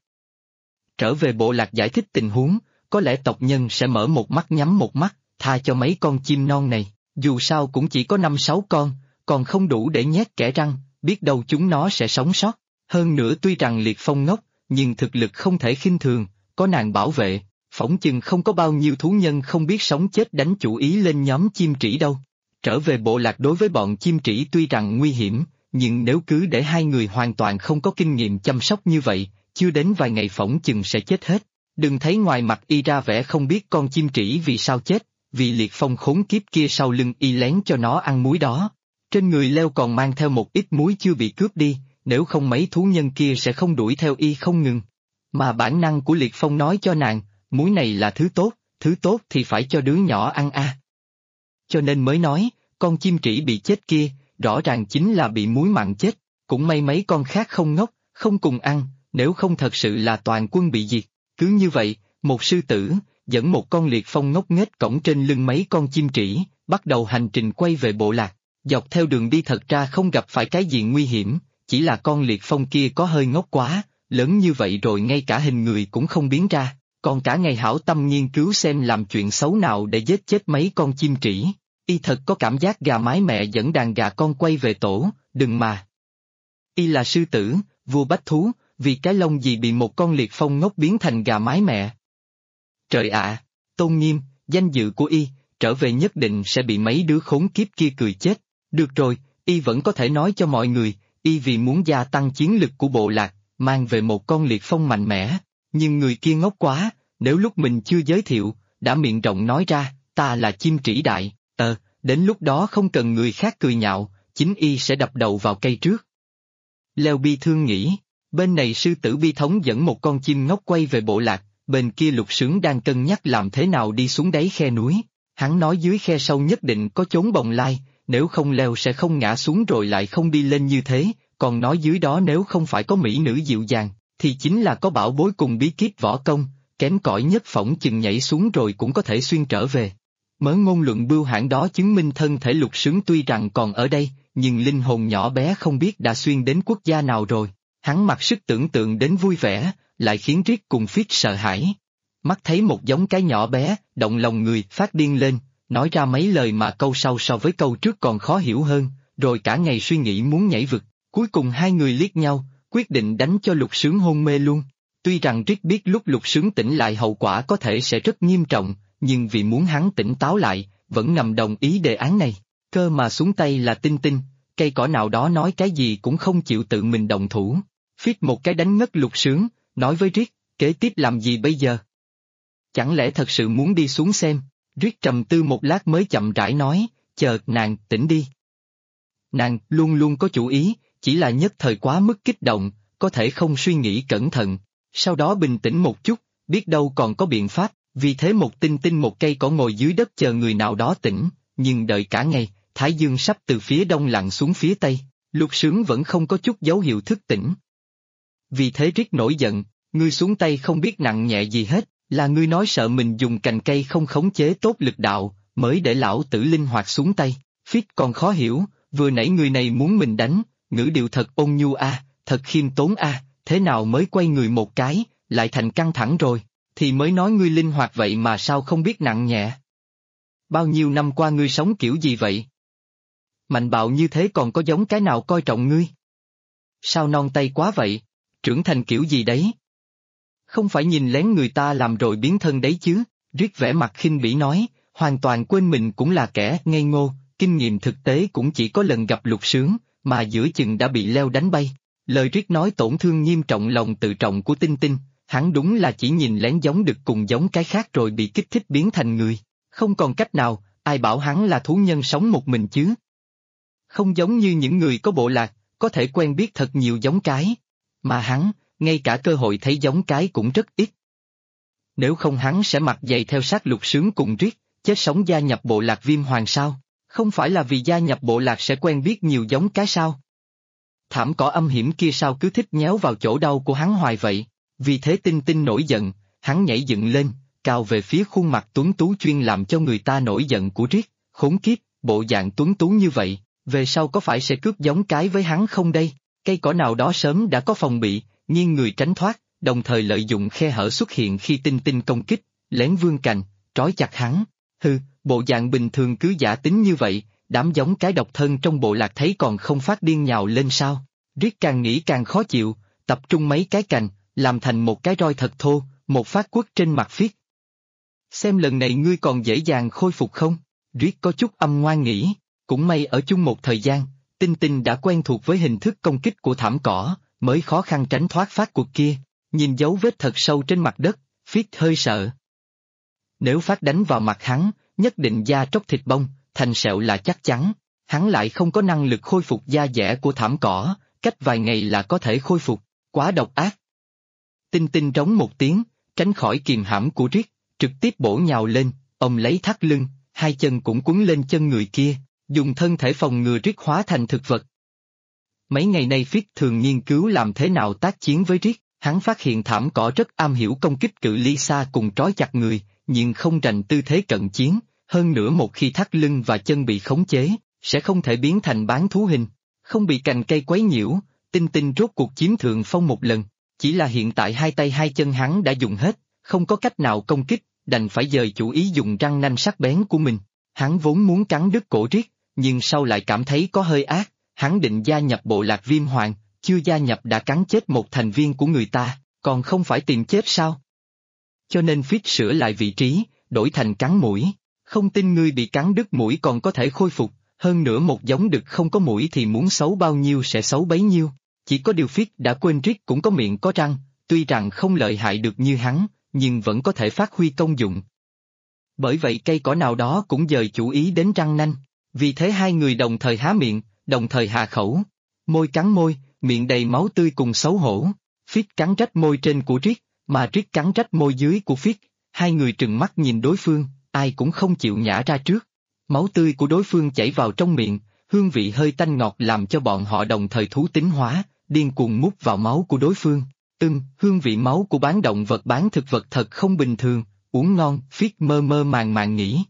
Trở về bộ lạc giải thích tình huống, có lẽ tộc nhân sẽ mở một mắt nhắm một mắt, tha cho mấy con chim non này, dù sao cũng chỉ có 5-6 con, còn không đủ để nhét kẽ răng, biết đâu chúng nó sẽ sống sót. Hơn nữa tuy rằng Liệt Phong ngốc, nhưng thực lực không thể khinh thường, có nàng bảo vệ, phỏng chừng không có bao nhiêu thú nhân không biết sống chết đánh chủ ý lên nhóm chim trĩ đâu. Trở về bộ lạc đối với bọn chim trĩ tuy rằng nguy hiểm, nhưng nếu cứ để hai người hoàn toàn không có kinh nghiệm chăm sóc như vậy, chưa đến vài ngày phỏng chừng sẽ chết hết. Đừng thấy ngoài mặt y ra vẻ không biết con chim trĩ vì sao chết, vì Liệt Phong khốn kiếp kia sau lưng y lén cho nó ăn muối đó. Trên người Leo còn mang theo một ít muối chưa bị cướp đi, nếu không mấy thú nhân kia sẽ không đuổi theo y không ngừng. Mà bản năng của Liệt Phong nói cho nàng, muối này là thứ tốt thì phải cho đứa nhỏ ăn a. Cho nên mới nói, con chim trĩ bị chết kia, rõ ràng chính là bị muối mặn chết, cũng may mấy con khác không ngốc, không cùng ăn, nếu không thật sự là toàn quân bị diệt. Cứ như vậy, một sư tử, dẫn một con Liệt Phong ngốc nghếch cõng trên lưng mấy con chim trĩ, bắt đầu hành trình quay về bộ lạc. Dọc theo đường đi thật ra không gặp phải cái gì nguy hiểm, chỉ là con Liệt Phong kia có hơi ngốc quá, lớn như vậy rồi ngay cả hình người cũng không biến ra, còn cả ngày hảo tâm nghiên cứu xem làm chuyện xấu nào để giết chết mấy con chim trĩ. Y thật có cảm giác gà mái mẹ dẫn đàn gà con quay về tổ, đừng mà. Y là sư tử, vua bách thú, vì cái lông gì bị một con Liệt Phong ngốc biến thành gà mái mẹ. Trời ạ, tôn nghiêm, danh dự của y, trở về nhất định sẽ bị mấy đứa khốn kiếp kia cười chết. Được rồi, y vẫn có thể nói cho mọi người, y vì muốn gia tăng chiến lực của bộ lạc, mang về một con Liệt Phong mạnh mẽ, nhưng người kia ngốc quá, nếu lúc mình chưa giới thiệu, đã miệng rộng nói ra, ta là chim trĩ đại, đến lúc đó không cần người khác cười nhạo, chính y sẽ đập đầu vào cây trước. Leo bi thương nghĩ, bên này sư tử bi thống dẫn một con chim ngốc quay về bộ lạc, bên kia Lục Sướng đang cân nhắc làm thế nào đi xuống đáy khe núi, hắn nói dưới khe sâu nhất định có chốn bồng lai, nếu không Leo sẽ không ngã xuống rồi lại không đi lên như thế, còn nói dưới đó nếu không phải có mỹ nữ dịu dàng, thì chính là có bảo bối cùng bí kíp võ công, kém cỏi nhất phỏng chừng nhảy xuống rồi cũng có thể xuyên trở về. Mớ ngôn luận bưu hãn đó chứng minh thân thể Lục Sướng tuy rằng còn ở đây, nhưng linh hồn nhỏ bé không biết đã xuyên đến quốc gia nào rồi, hắn mặc sức tưởng tượng đến vui vẻ, lại khiến Riết cùng Phít sợ hãi. Mắt thấy một giống cái nhỏ bé, động lòng người, phát điên lên, nói ra mấy lời mà câu sau so với câu trước còn khó hiểu hơn, rồi cả ngày suy nghĩ muốn nhảy vực, cuối cùng hai người liếc nhau, quyết định đánh cho Lục Sướng hôn mê luôn. Tuy rằng Riết biết lúc Lục Sướng tỉnh lại hậu quả có thể sẽ rất nghiêm trọng, nhưng vì muốn hắn tỉnh táo lại, vẫn ngầm đồng ý đề án này, cơ mà xuống tay là Tinh Tinh, cây cỏ nào đó nói cái gì cũng không chịu tự mình động thủ. Phít một cái đánh ngất Lục Sướng, nói với Riết, kế tiếp làm gì bây giờ? Chẳng lẽ thật sự muốn đi xuống xem? Riết trầm tư một lát mới chậm rãi nói, chờ nàng tỉnh đi. Nàng luôn luôn có chủ ý, chỉ là nhất thời quá mức kích động, có thể không suy nghĩ cẩn thận, sau đó bình tĩnh một chút, biết đâu còn có biện pháp, vì thế một Tinh Tinh một cây cỏ ngồi dưới đất chờ người nào đó tỉnh, nhưng đợi cả ngày, Thái Dương sắp từ phía đông lặn xuống phía tây, Lục Sướng vẫn không có chút dấu hiệu thức tỉnh. Vì thế Riết nổi giận, ngươi xuống tay không biết nặng nhẹ gì hết, là ngươi nói sợ mình dùng cành cây không khống chế tốt lực đạo, mới để lão tử linh hoạt xuống tay. Phít còn khó hiểu, vừa nãy người này muốn mình đánh, ngữ điệu thật ôn nhu thật khiêm tốn thế nào mới quay người một cái, lại thành căng thẳng rồi, thì mới nói ngươi linh hoạt vậy mà sao không biết nặng nhẹ. Bao nhiêu năm qua ngươi sống kiểu gì vậy? Mạnh bạo như thế còn có giống cái nào coi trọng ngươi? Sao non tay quá vậy? Trưởng thành kiểu gì đấy? Không phải nhìn lén người ta làm rồi biến thân đấy chứ, Riết vẻ mặt khinh bỉ nói, hoàn toàn quên mình cũng là kẻ ngây ngô, kinh nghiệm thực tế cũng chỉ có lần gặp Lục Sướng, mà giữa chừng đã bị leo đánh bay. Lời Riết nói tổn thương nghiêm trọng lòng tự trọng của Tinh Tinh, hắn đúng là chỉ nhìn lén giống được cùng giống cái khác rồi bị kích thích biến thành người. Không còn cách nào, ai bảo hắn là thú nhân sống một mình chứ? Không giống như những người có bộ lạc, có thể quen biết thật nhiều giống cái. Mà hắn, ngay cả cơ hội thấy giống cái cũng rất ít. Nếu không hắn sẽ mặc giày theo sát Lục Sướng cùng Riết, chết sống gia nhập bộ lạc Viêm Hoàng sao? Không phải là vì gia nhập bộ lạc sẽ quen biết nhiều giống cái sao? Thảm cỏ âm hiểm kia sao cứ thích nhéo vào chỗ đau của hắn hoài vậy? Vì thế Tinh Tinh nổi giận, hắn nhảy dựng lên, cào về phía khuôn mặt tuấn tú chuyên làm cho người ta nổi giận của Riết, khốn kiếp, bộ dạng tuấn tú như vậy, về sau có phải sẽ cướp giống cái với hắn không đây? Cây cỏ nào đó sớm đã có phòng bị, nghiêng người tránh thoát, đồng thời lợi dụng khe hở xuất hiện khi Tinh Tinh công kích, lén vươn cành, trói chặt hắn. Bộ dạng bình thường cứ giả tính như vậy, đám giống cái độc thân trong bộ lạc thấy còn không phát điên nhào lên sao? Riết càng nghĩ càng khó chịu, tập trung mấy cái cành, làm thành một cái roi thật thô, một phát quất trên mặt Phiết. Xem lần này ngươi còn dễ dàng khôi phục không? Riết có chút âm ngoan nghĩ, cũng may ở chung một thời gian, Tinh Tinh đã quen thuộc với hình thức công kích của thảm cỏ, mới khó khăn tránh thoát phát cuộc kia. Nhìn dấu vết thật sâu trên mặt đất, Phiết hơi sợ. Nếu phát đánh vào mặt hắn, nhất định da tróc thịt bong, thành sẹo là chắc chắn. Hắn lại không có năng lực khôi phục da dẻ của thảm cỏ, cách vài ngày là có thể khôi phục, quá độc ác. Tinh Tinh rống một tiếng, tránh khỏi kìm hãm của Riết, trực tiếp bổ nhào lên, ôm lấy thắt lưng, hai chân cũng quấn lên chân người kia, dùng thân thể phòng ngừa Riết hóa thành thực vật. Mấy ngày nay Phiết thường nghiên cứu làm thế nào tác chiến với Riết, hắn phát hiện thảm cỏ rất am hiểu công kích cự ly xa cùng trói chặt người, nhưng không rành tư thế cận chiến, hơn nữa một khi thắt lưng và chân bị khống chế, sẽ không thể biến thành bán thú hình, không bị cành cây quấy nhiễu. Tinh Tinh rốt cuộc chiếm thượng phong một lần, chỉ là hiện tại hai tay hai chân hắn đã dùng hết, không có cách nào công kích, đành phải dời chủ ý dùng răng nanh sắc bén của mình. Hắn vốn muốn cắn đứt cổ Riết, nhưng sau lại cảm thấy có hơi ác, hắn định gia nhập bộ lạc Viêm Hoàng, chưa gia nhập đã cắn chết một thành viên của người ta, còn không phải tìm chết sao? Cho nên Phiết sửa lại vị trí, đổi thành cắn mũi. Không tin ngươi bị cắn đứt mũi còn có thể khôi phục, hơn nữa một giống đực không có mũi thì muốn xấu bao nhiêu sẽ xấu bấy nhiêu. Chỉ có điều Phiết đã quên Riết cũng có miệng có răng, tuy rằng không lợi hại được như hắn, nhưng vẫn có thể phát huy công dụng. Bởi vậy cây cỏ nào đó cũng dời chủ ý đến răng nanh, vì thế hai người đồng thời há miệng, đồng thời hạ khẩu. Môi cắn môi, miệng đầy máu tươi cùng xấu hổ. Phiết cắn rách môi trên của Riết, mà Riết cắn rách môi dưới của Phiết. Hai người trừng mắt nhìn đối phương, ai cũng không chịu nhả ra trước. Máu tươi của đối phương chảy vào trong miệng, hương vị hơi tanh ngọt làm cho bọn họ đồng thời thú tính hóa, điên cuồng mút vào máu của đối phương. Hương vị máu của bán động vật bán thực vật thật không bình thường, uống ngon. Phiết mơ mơ màng màng nghĩ,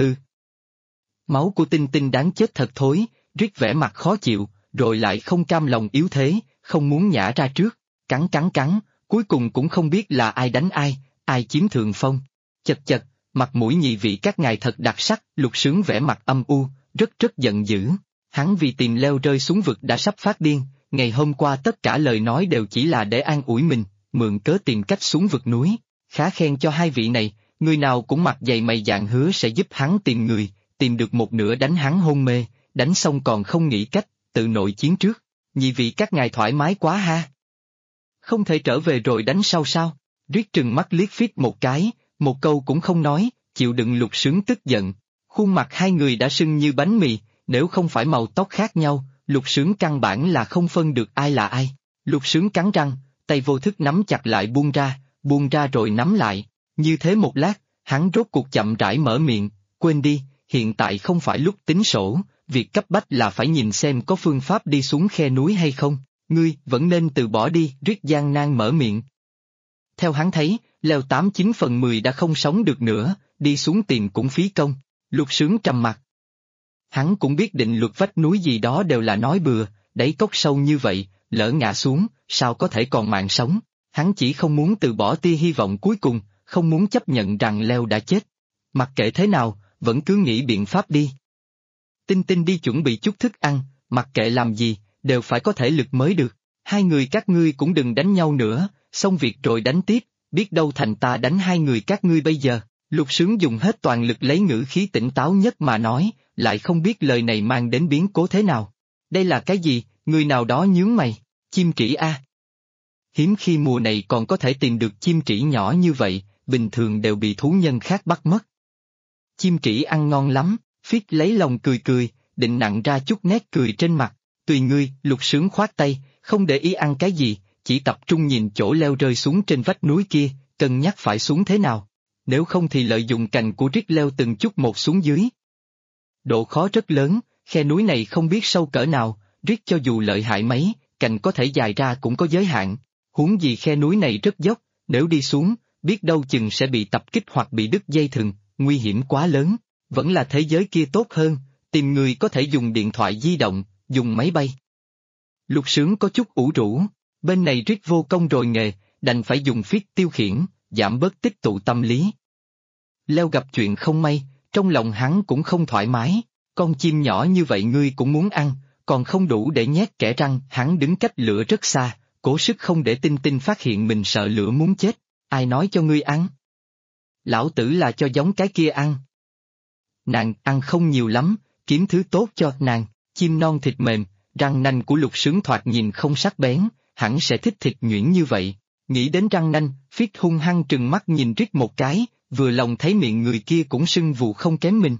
máu của Tinh Tinh đáng chết thật thối. Riết vẻ mặt khó chịu, rồi lại không cam lòng yếu thế, không muốn nhả ra trước, cắn, cuối cùng cũng không biết là ai đánh ai chiếm thượng phong. Chật, mặt mũi nhị vị các ngài thật đặc sắc. Lục Sướng vẻ mặt âm u, rất giận dữ. Hắn vì tìm leo rơi xuống vực đã sắp phát điên, ngày hôm qua tất cả lời nói đều chỉ là để an ủi mình, mượn cớ tìm cách xuống vực núi. Khá khen cho hai vị này, người nào cũng mặt dày mày dạn hứa sẽ giúp hắn tìm người, tìm được một nửa đánh hắn hôn mê, đánh xong còn không nghĩ cách, tự nội chiến trước. Nhị vị các ngài thoải mái quá ha. Không thể trở về rồi đánh sau sao? Riết trừng mắt liếc Phiết một cái, một câu cũng không nói, chịu đựng Lục Sướng tức giận. Khuôn mặt hai người đã sưng như bánh mì, nếu không phải màu tóc khác nhau, Lục Sướng căn bản là không phân được ai là ai. Lục Sướng cắn răng, tay vô thức nắm chặt lại buông ra rồi nắm lại. Như thế một lát, hắn rốt cuộc chậm rãi mở miệng, quên đi, hiện tại không phải lúc tính sổ, việc cấp bách là phải nhìn xem có phương pháp đi xuống khe núi hay không. Ngươi vẫn nên từ bỏ đi. Riết gian nan mở miệng. Theo hắn thấy, leo 8/9 phần 10 đã không sống được nữa, đi xuống tìm cũng phí công. Lục Sướng trầm mặt. Hắn cũng biết định luật vách núi gì đó đều là nói bừa, đáy cốc sâu như vậy, lỡ ngã xuống, sao có thể còn mạng sống. Hắn chỉ không muốn từ bỏ tia hy vọng cuối cùng, không muốn chấp nhận rằng Leo đã chết. Mặc kệ thế nào, vẫn cứ nghĩ biện pháp đi. Tinh Tinh đi chuẩn bị chút thức ăn, mặc kệ làm gì, đều phải có thể lực mới được. Hai người các ngươi cũng đừng đánh nhau nữa, xong việc rồi đánh tiếp, biết đâu thành ta đánh hai người các ngươi bây giờ. Lục Sướng dùng hết toàn lực lấy ngữ khí tỉnh táo nhất mà nói, lại không biết lời này mang đến biến cố thế nào. Đây là cái gì, người nào đó nhướng mày, chim trĩ a. Hiếm khi mùa này còn có thể tìm được chim trĩ nhỏ như vậy, bình thường đều bị thú nhân khác bắt mất. Chim trĩ ăn ngon lắm, Phiết lấy lòng cười cười, định nặn ra chút nét cười trên mặt. Tùy ngươi, Lục Sướng khoát tay, không để ý ăn cái gì, chỉ tập trung nhìn chỗ leo rơi xuống trên vách núi kia, cân nhắc phải xuống thế nào. Nếu không thì lợi dụng cành của Rick leo từng chút một xuống dưới. Độ khó rất lớn, khe núi này không biết sâu cỡ nào, Rick cho dù lợi hại mấy, cành có thể dài ra cũng có giới hạn. Huống gì khe núi này rất dốc, nếu đi xuống, biết đâu chừng sẽ bị tập kích hoặc bị đứt dây thừng, nguy hiểm quá lớn. Vẫn là thế giới kia tốt hơn, tìm người có thể dùng điện thoại di động, dùng máy bay. Lục Sướng có chút ủ rũ, bên này Rick vô công rồi nghề, đành phải dùng Phiết tiêu khiển, giảm bớt tích tụ tâm lý. Leo gặp chuyện không may, trong lòng hắn cũng không thoải mái, con chim nhỏ như vậy ngươi cũng muốn ăn, còn không đủ để nhét kẽ răng. Hắn đứng cách lửa rất xa, cố sức không để Tinh Tinh phát hiện mình sợ lửa muốn chết. Ai nói cho ngươi ăn? Lão tử là cho giống cái kia ăn. Nàng ăn không nhiều lắm, kiếm thứ tốt cho nàng. Chim non thịt mềm, răng nanh của Lục Sướng thoạt nhìn không sắc bén, hẳn sẽ thích thịt nhuyễn như vậy. Nghĩ đến răng nanh, Phiết hung hăng trừng mắt nhìn Rick một cái, vừa lòng thấy miệng người kia cũng sưng vù không kém mình.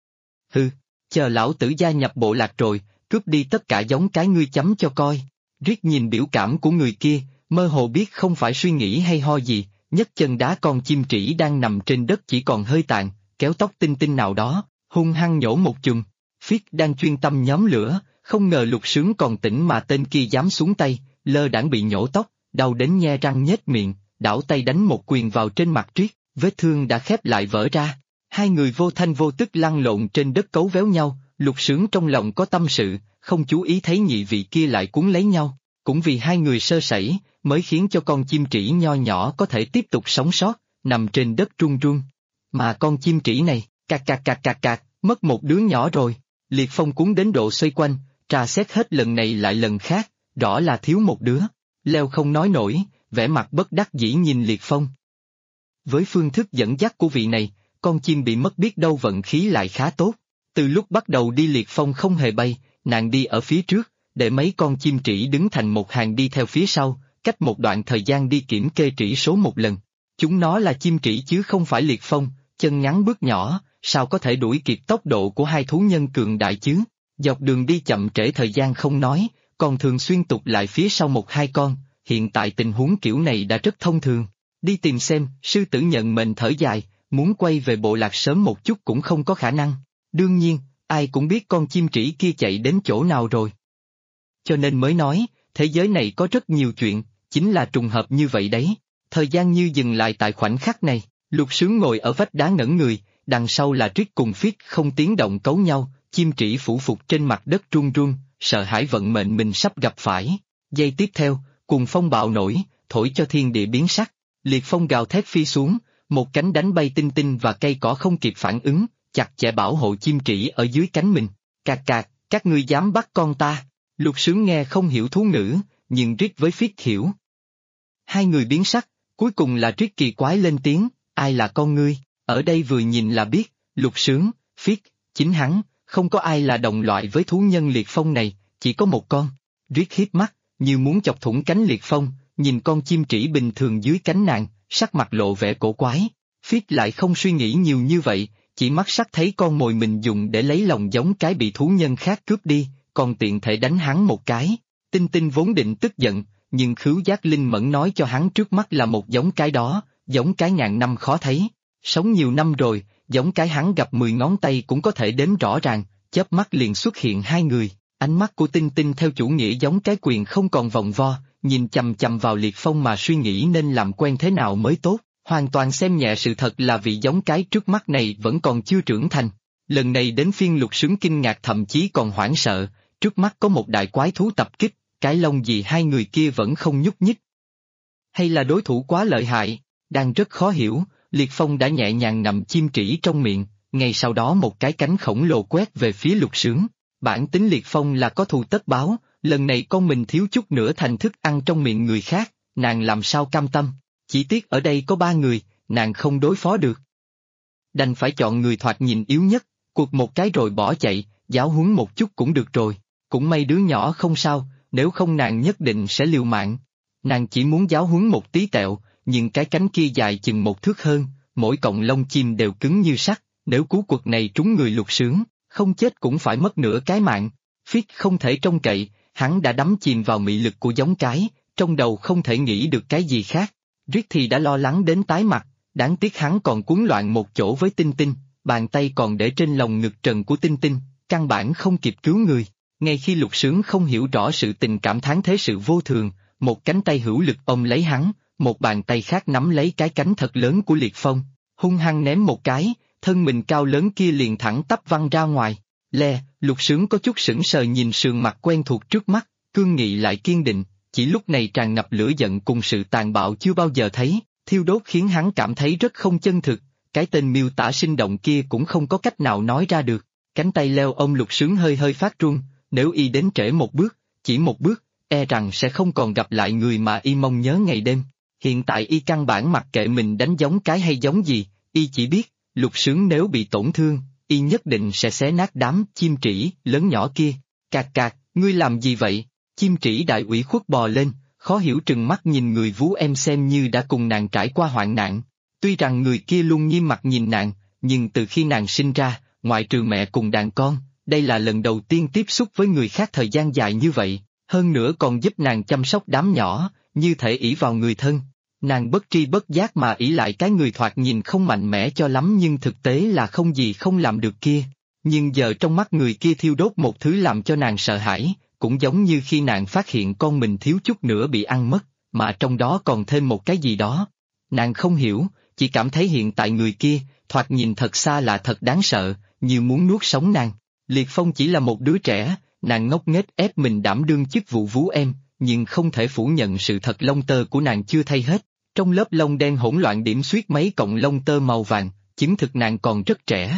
Hừ, chờ lão tử gia nhập bộ lạc rồi, cướp đi tất cả giống cái ngươi chấm cho coi. Rick nhìn biểu cảm của người kia, mơ hồ biết không phải suy nghĩ hay ho gì, nhấc chân đá con chim trĩ đang nằm trên đất chỉ còn hơi tàn, kéo tóc Tinh Tinh nào đó, hung hăng nhổ một chùm. Phiết đang chuyên tâm nhóm lửa, không ngờ Lục Sướng còn tỉnh mà tên kia dám xuống tay, lơ đãng bị nhổ tóc, đau đến nhe răng nhếch miệng, đảo tay đánh một quyền vào trên mặt Rick, vết thương đã khép lại vỡ ra. Hai người vô thanh vô tức lăn lộn trên đất cấu véo nhau, Lục Sướng trong lòng có tâm sự, không chú ý thấy nhị vị kia lại cuốn lấy nhau. Cũng vì hai người sơ sẩy, mới khiến cho con chim trĩ nho nhỏ có thể tiếp tục sống sót, nằm trên đất run run. Mà con chim trĩ này, cạc cạc cạc cạc cạc, mất một đứa nhỏ rồi. Liệt Phong cuốn đến độ xoay quanh, trà xét hết lần này lại lần khác, rõ là thiếu một đứa. Leo không nói nổi, vẻ mặt bất đắc dĩ nhìn Liệt Phong. Với phương thức dẫn dắt của vị này, con chim bị mất biết đâu vận khí lại khá tốt. Từ lúc bắt đầu đi Liệt Phong không hề bay, nàng đi ở phía trước, để mấy con chim trĩ đứng thành một hàng đi theo phía sau, cách một đoạn thời gian đi kiểm kê trĩ số một lần. Chúng nó là chim trĩ chứ không phải Liệt Phong, chân ngắn bước nhỏ, sao có thể đuổi kịp tốc độ của hai thú nhân cường đại chứ? Dọc đường đi chậm trễ thời gian không nói, còn thường xuyên tụt lại phía sau một hai con, hiện tại tình huống kiểu này đã rất thông thường. Đi tìm xem, sư tử nhận mệnh thở dài, muốn quay về bộ lạc sớm một chút cũng không có khả năng. Đương nhiên, ai cũng biết con chim trĩ kia chạy đến chỗ nào rồi. Cho nên mới nói, thế giới này có rất nhiều chuyện, chính là trùng hợp như vậy đấy. Thời gian như dừng lại tại khoảnh khắc này, Lục Sướng ngồi ở vách đá ngẩn người, đằng sau là Rick cùng Phiết không tiếng động cấu nhau, chim trĩ phủ phục trên mặt đất run run, sợ hãi vận mệnh mình sắp gặp phải. Giây tiếp theo, cuồng phong bạo nổi, thổi cho thiên địa biến sắc, liệt phong gào thét phi xuống, một cánh đánh bay Tinh Tinh và cây cỏ không kịp phản ứng, chặt chẽ bảo hộ chim trĩ ở dưới cánh mình. Cạc cạc, các ngươi dám bắt con ta. Lục Sướng nghe không hiểu thú ngữ, nhưng Rick với Phiết hiểu. Hai người biến sắc, cuối cùng là Rick kỳ quái lên tiếng, ai là con ngươi? Ở đây vừa nhìn là biết, Lục Sướng, Phiết, chính hắn, không có ai là đồng loại với thú nhân liệt phong này, chỉ có một con. Rick híp mắt, như muốn chọc thủng cánh liệt phong, nhìn con chim trĩ bình thường dưới cánh nàng, sắc mặt lộ vẻ cổ quái. Phiết lại không suy nghĩ nhiều như vậy, chỉ mắt sắc thấy con mồi mình dùng để lấy lòng giống cái bị thú nhân khác cướp đi, còn tiện thể đánh hắn một cái. Tinh Tinh vốn định tức giận, nhưng khứu giác linh mẫn nói cho hắn trước mắt là một giống cái đó, giống cái ngàn năm khó thấy. Sống nhiều năm rồi, giống cái hắn gặp 10 ngón tay cũng có thể đếm rõ ràng, chớp mắt liền xuất hiện hai người. Ánh mắt của Tinh Tinh theo chủ nghĩa giống cái quyền không còn vòng vo, nhìn chằm chằm vào liệt phong mà suy nghĩ nên làm quen thế nào mới tốt, hoàn toàn xem nhẹ sự thật là vị giống cái trước mắt này vẫn còn chưa trưởng thành. Lần này đến phiên Lục Sướng kinh ngạc thậm chí còn hoảng sợ, trước mắt có một đại quái thú tập kích, cái lông gì hai người kia vẫn không nhúc nhích. Hay là đối thủ quá lợi hại, đang rất khó hiểu, Liệt Phong đã nhẹ nhàng nằm chim trĩ trong miệng, ngay sau đó một cái cánh khổng lồ quét về phía Lục Sướng. Bản tính Liệt Phong là có thù tất báo, lần này con mình thiếu chút nữa thành thức ăn trong miệng người khác, nàng làm sao cam tâm, chỉ tiếc ở đây có 3 người, nàng không đối phó được. Đành phải chọn người thoạt nhìn yếu nhất, cuộc một cái rồi bỏ chạy, giáo huấn một chút cũng được rồi, cũng may đứa nhỏ không sao, nếu không nàng nhất định sẽ liều mạng. Nàng chỉ muốn giáo huấn một tí tẹo, nhưng cái cánh kia dài chừng 1 thước hơn, mỗi cọng lông chim đều cứng như sắt, nếu cú quật này trúng người Lục Sướng, không chết cũng phải mất nửa cái mạng. Phiết không thể trông cậy, hắn đã đắm chìm vào mị lực của giống cái, trong đầu không thể nghĩ được cái gì khác. Riết thì đã lo lắng đến tái mặt, đáng tiếc hắn còn cuốn loạn một chỗ với Tinh Tinh, bàn tay còn để trên lồng ngực trần của Tinh Tinh, căn bản không kịp cứu người. Ngay khi Lục Sướng không hiểu rõ sự tình cảm thán thế sự vô thường, một cánh tay hữu lực ôm lấy hắn, một bàn tay khác nắm lấy cái cánh thật lớn của Liệt Phong, hung hăng ném một cái, thân mình cao lớn kia liền thẳng tắp văng ra ngoài. Lục Sướng có chút sững sờ nhìn sườn mặt quen thuộc trước mắt, cương nghị lại kiên định, chỉ lúc này tràn ngập lửa giận cùng sự tàn bạo chưa bao giờ thấy, thiêu đốt khiến hắn cảm thấy rất không chân thực, cái tên miêu tả sinh động kia cũng không có cách nào nói ra được. Cánh tay leo ôm Lục Sướng hơi hơi phát run, nếu y đến trễ một bước, chỉ một bước, e rằng sẽ không còn gặp lại người mà y mong nhớ ngày đêm. Hiện tại y căn bản mặc kệ mình đánh giống cái hay giống gì, y chỉ biết, Lục Sướng nếu bị tổn thương, y nhất định sẽ xé nát đám chim trĩ lớn nhỏ kia. Cạc cạc, ngươi làm gì vậy? Chim trĩ đại ủy khuất bò lên, khó hiểu trừng mắt nhìn người vú em xem như đã cùng nàng trải qua hoạn nạn. Tuy rằng người kia luôn nghiêm mặt nhìn nàng, nhưng từ khi nàng sinh ra, ngoại trừ mẹ cùng đàn con, đây là lần đầu tiên tiếp xúc với người khác thời gian dài như vậy, hơn nữa còn giúp nàng chăm sóc đám nhỏ, như thể ỷ vào người thân. Nàng bất tri bất giác mà ỷ lại cái người thoạt nhìn không mạnh mẽ cho lắm nhưng thực tế là không gì không làm được kia. Nhưng giờ trong mắt người kia thiêu đốt một thứ làm cho nàng sợ hãi, cũng giống như khi nàng phát hiện con mình thiếu chút nữa bị ăn mất, mà trong đó còn thêm một cái gì đó. Nàng không hiểu, chỉ cảm thấy hiện tại người kia, thoạt nhìn thật xa lạ thật đáng sợ, như muốn nuốt sống nàng. Liệt Phong chỉ là một đứa trẻ, nàng ngốc nghếch ép mình đảm đương chức vụ vú em, nhưng không thể phủ nhận sự thật lông tơ của nàng chưa thay hết. Trong lớp lông đen hỗn loạn điểm xuyết mấy cọng lông tơ màu vàng, chứng thực nàng còn rất trẻ.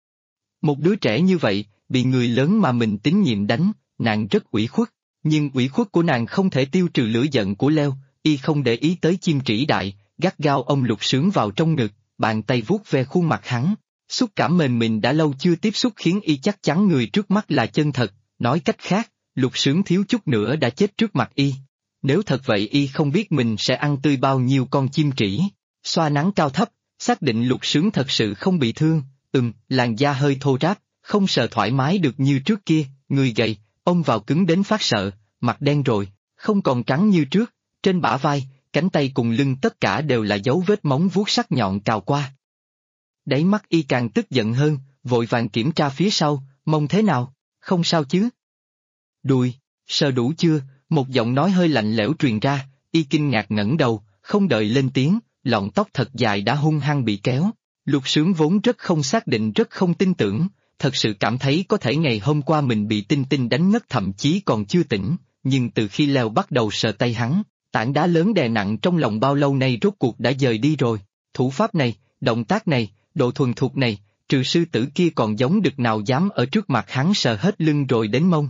Một đứa trẻ như vậy, bị người lớn mà mình tín nhiệm đánh, nàng rất ủy khuất, nhưng ủy khuất của nàng không thể tiêu trừ lửa giận của Leo, y không để ý tới chim trĩ đại, gắt gao ôm Lục Sướng vào trong ngực, bàn tay vuốt ve khuôn mặt hắn. Xúc cảm mềm mịn đã lâu chưa tiếp xúc khiến y chắc chắn người trước mắt là chân thật, nói cách khác, Lục Sướng thiếu chút nữa đã chết trước mặt y. Nếu thật vậy y không biết mình sẽ ăn tươi bao nhiêu con chim trĩ. Xoa nắng cao thấp, xác định Lục Sướng thật sự không bị thương, làn da hơi thô ráp, không sờ thoải mái được như trước kia, người gầy, ôm vào cứng đến phát sợ, mặt đen rồi, không còn trắng như trước, trên bả vai, cánh tay cùng lưng tất cả đều là dấu vết móng vuốt sắc nhọn cào qua. Đáy mắt y càng tức giận hơn, vội vàng kiểm tra phía sau, mông thế nào, không sao chứ? Đùi, sờ đủ chưa? Một giọng nói hơi lạnh lẽo truyền ra, y kinh ngạc ngẩng đầu, không đợi lên tiếng, lọn tóc thật dài đã hung hăng bị kéo. Lục Sướng vốn rất không xác định rất không tin tưởng, thật sự cảm thấy có thể ngày hôm qua mình bị Tinh Tinh đánh ngất thậm chí còn chưa tỉnh, nhưng từ khi Leo bắt đầu sờ tay hắn, tảng đá lớn đè nặng trong lòng bao lâu nay rốt cuộc đã dời đi rồi. Thủ pháp này, động tác này, độ thuần thục này, trừ sư tử kia còn giống đực nào dám ở trước mặt hắn sờ hết lưng rồi đến mông.